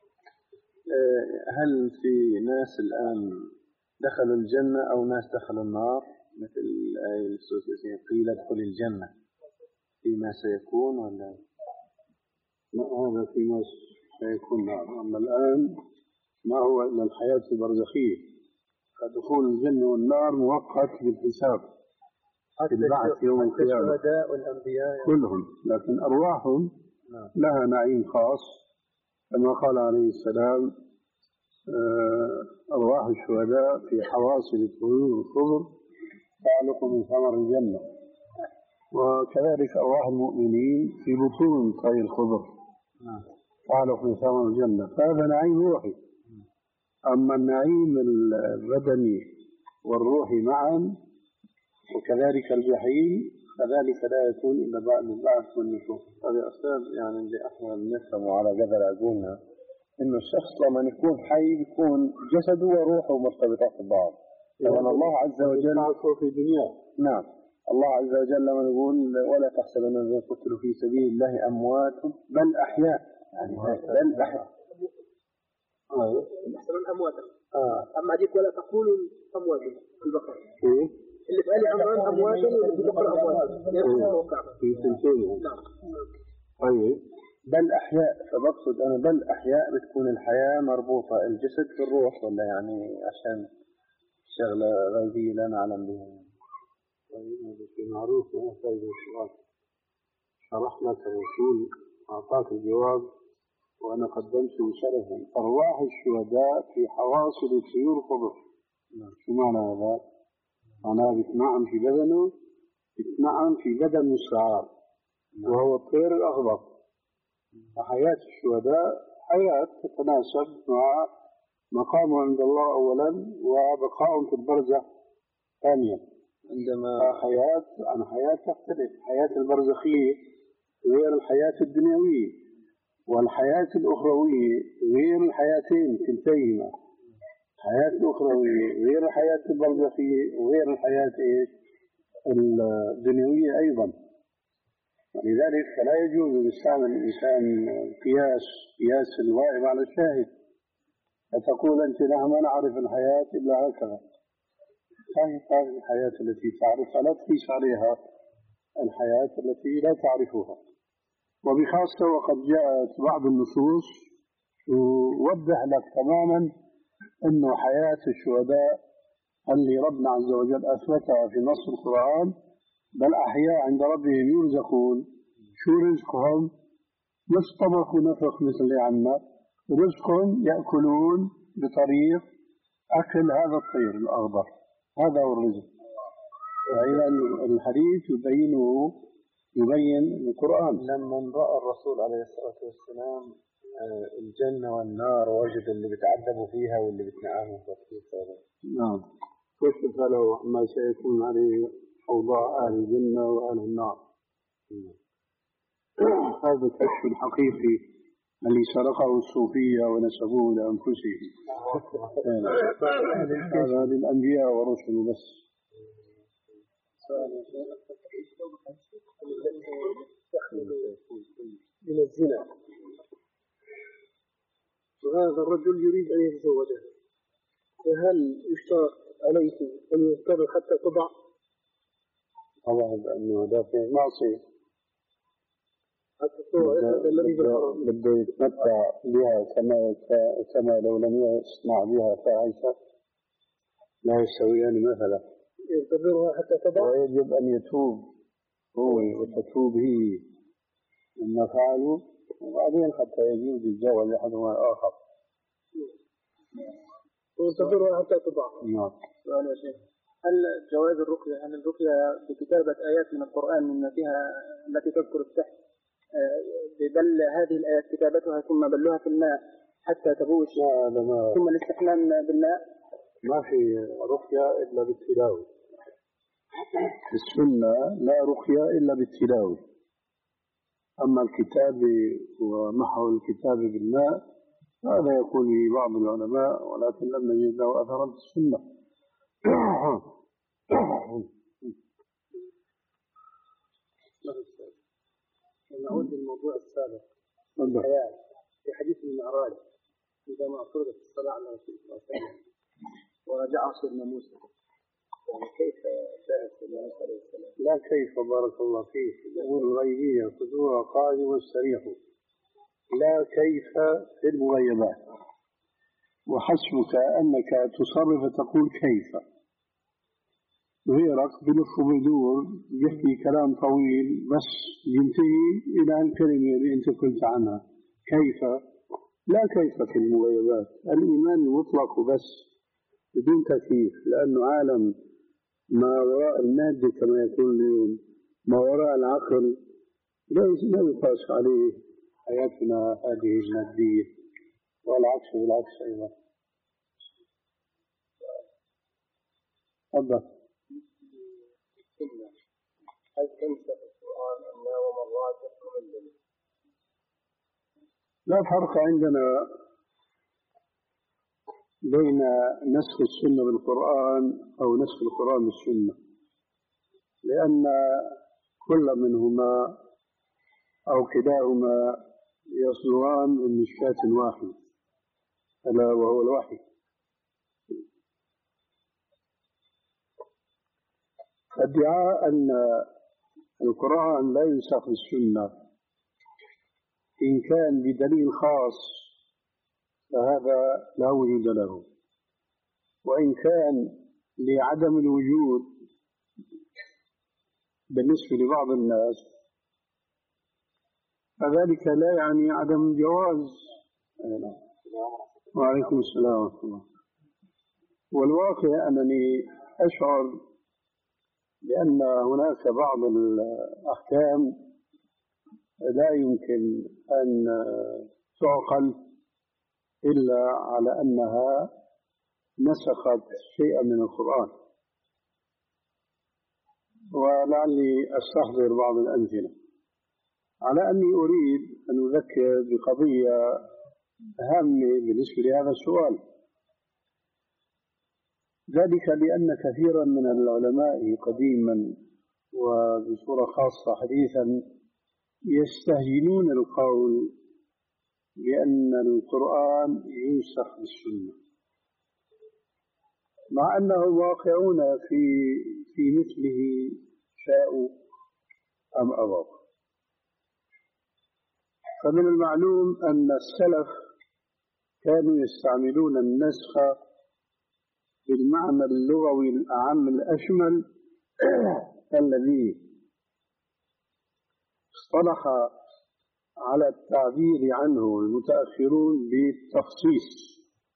هل في ناس الآن دخلوا الجنة أو ناس دخلوا النار؟ مثل الآية السورية قيل ادخل الجنة، فيما سيكون ولا؟ لا، هذا فيما سيكون. نعم. أما الآن ما هو إلا الحياة البرزخية. دخول الجنة والنار مؤقت بالحساب، البعث يوم القيامة. الشهداء والأنبياء كلهم، لكن أرواحهم لها نعيم خاص، كما قال عليه السلام أرواح الشهداء في حواصل الطيور الخضر تعلق من ثمر الجنة، وكذلك أرواح المؤمنين في بطون طير الخضر تعلق من ثمر الجنة. فهذا نعيم روحي. أما النعيم البدني والروحي معا وكذلك الجحيم فذلك لا يكون إلا بعد البعث والنشور. هذا يا أستاذ يعني اللي احنا بنفهمه على قدر عقولنا إنه الشخص لما يكون حي بيكون جسده وروحه مرتبطات ببعض. لما الله عز وجل في دنياه. نعم، الله عز وجل لما يقول ولا تحسبن الذين قتلوا في سبيل الله أموات بل أحياء، يعني بل أحياء. آه. تحسبن أمواتا. آه. أما هذيك ولا تقولوا أموات في البقرة. اللي في آل عمران أمواتا واللي في البقرة أموات. في سلسلة. نعم. طيب. بل أحياء، فبقصد أنا بل أحياء بتكون الحياة مربوطة الجسد بالروح، ولا يعني عشان شغلة غيبية لا نعلم بها؟ طيب هذا شيء معروف، ما يحتاج للسؤال. شرح لك الرسول أعطاك الجواب وأنا قدمت بشرفا. أرواح الشهداء في حواصل الطيور الخضر. شو معنى هذا؟ معناه بتنعم في بدنه، بتنعم في بدن الشعار وهو الطير الأخضر. فحياة الشهداء حياة تتناسب مع مقامه عند الله أولا وبقائهم في البرزخ ثانيا. عندما حياة عن حياة تختلف. حياة البرزخية غير الحياة الدنيوية، والحياة الأخروية غير الحياتين كلتيهما. الحياة الأخروية غير الحياة البرزخية وغير الحياة الدنيوية أيضا. ولذلك فلا يجوز لسان الإنسان قياس قياس الغائب على الشاهد، فتقول أنت لا ما نعرف الحياة إلا هكذا. صحيح، هذه الحياة التي تعرفها لا تقيس عليها الحياة التي لا تعرفها. وبخاصة وقد جاءت بعض النصوص توضح لك تماما أنه حياة الشهداء اللي ربنا عز وجل أثبتها في نص القرآن بل أحياء عند ربهم يرزقون. شو رزقهم؟ مش طبخ ونفخ مثل اللي عنا، رزقهم يأكلون بطريق أكل هذا الطير الأخضر، هذا هو الرزق. فإذا الحديث يبينه يبين القرآن. لما رأى الرسول عليه الصلاة والسلام الجنة والنار ووجد اللي بتعذبوا فيها واللي بتنعموا فيها. نعم. كشف له ما سيكون عليه أوضاع أهل الجنة وأهل النار. هذا الكشف الحقيقي الذي سرقه الصوفية ونسبوه لأنفسهم. هذا للأنبياء ورسل بس. من الزنا، وهذا الرجل يريد أن يتزوجه، فهل يشترط عليه أن يضطر حتى تضع؟ طبعا لأنه هذا في معصية، حتى تضع الذي بده يتمتع بها كما كما لو لم يصنع بها فاحشة لا يستويان مثلا. ينتظرها حتى تضع، ويجب أن يتوب هو وتتوب هي مما فعلوا، وبعدين حتى يجوز الزواج أحدهما الآخر. وينتظرها حتى تضع. نعم. سؤال يا شيخ، هل جواز الرقية هل الرقية بكتابة آيات من القرآن مما فيها التي تذكر السحر، بل هذه الآيات كتابتها ثم بلوها في الماء حتى تبوش ثم الاستحمام بالماء؟ ما في رقية إلا بالتلاوة. في السنة لا رقية إلا بالتلاوة. أما الكتابة ومحو الكتابة بالماء هذا يقول به بعض العلماء، ولكن لم نجد له أثرا في السنة. نعود للموضوع السابق الخيال في حديث المعراج عندما فرضت الصلاة على رسول الله صلى الله عليه وسلم ورجع سيدنا موسى، يعني كيف شاهد سيدنا موسى عليه السلام؟ لا كيف، بارك الله فيك، يقول الغيبية خذوها قائم واستريحوا، لا كيف في المغيبات، وحسبك أنك تصرف تقول كيف. غيرك بلف وبدور يحكي كلام طويل بس ينتهي إلى الكلمة اللي أنت قلت عنها كيف. لا كيف في المغيبات، الإيمان مطلق بس بدون تكييف، لأنه عالم ما وراء المادة كما يقول اليوم، ما وراء العقل لا يقاس عليه حياتنا هذه المادية، والعكس بالعكس أيضا. تفضل. هل تنسخ القرآن أم لا، وما الراجح وما الدليل؟ لا فرق عندنا بين نسخ السنة بالقرآن أو نسخ القرآن بالسنة، لأن كل منهما أو كلاهما يصدران من مشكاة واحد ألا وهو الوحي. فادعاء أن القرآن لا ينسخ بالسنة إن كان بدليل خاص فهذا لا وجود له، وإن كان لعدم الوجود بالنسبة لبعض الناس فذلك لا يعني عدم الجواز. وعليكم السلام ورحمة الله. والواقع أنني أشعر بأن هناك بعض الأحكام لا يمكن أن تعقل إلا على أنها نسخت شيئا من القرآن، ولعلي أستحضر بعض الأمثلة على أني أريد أن أذكر بقضية هامة بالنسبة لهذا السؤال، ذلك لأن كثيرا من العلماء قديما وبصورة خاصة حديثا يستهجنون القول بأن القرآن ينسخ بالسنة، مع أنهم واقعون في في مثله شاءوا أم أبوا. فمن المعلوم أن السلف كانوا يستعملون النسخ بالمعنى اللغوي الأعم الأشمل الذي اصطلح على التعبير عنه المتأخرون بالتخصيص،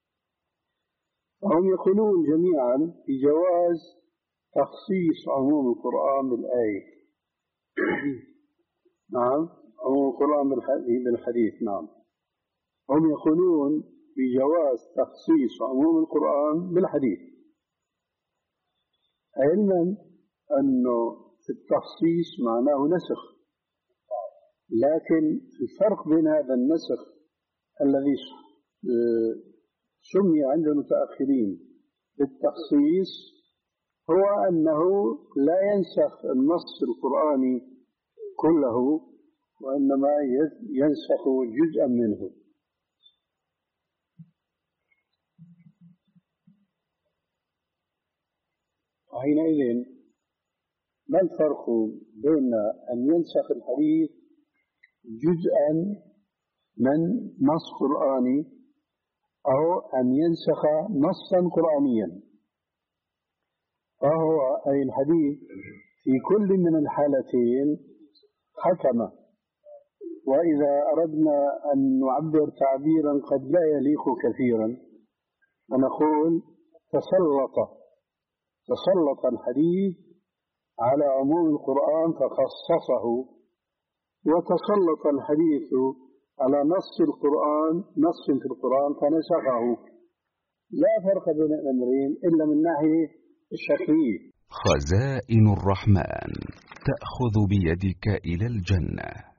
وهم يقولون جميعا بجواز تخصيص عموم القرآن بالآية. نعم، عموم القرآن بالحديث. نعم. هم يقولون بجواز تخصيص عموم القرآن بالحديث، علما أنه في التخصيص معناه نسخ، لكن الفرق بين هذا النسخ الذي سمي عند المتأخرين بالتخصيص هو أنه لا ينسخ النص القرآني كله، وإنما ينسخ جزءا منه. حينئذ ما الفرق بين أن ينسخ الحديث جزءا من نص قرآني أو أن ينسخ نصا قرآنيا؟ فهو أي الحديث في كل من الحالتين حكم، وإذا أردنا أن نعبر تعبيرا قد لا يليق كثيرا ونقول تسلط تسلط الحديث على عموم القرآن فخصصه، وتسلط الحديث على نص القرآن نص في القرآن فنسخه. لا فرق بين الأمرين إلا من ناحية الشكلية. خزائن الرحمن تأخذ بيدك إلى الجنة.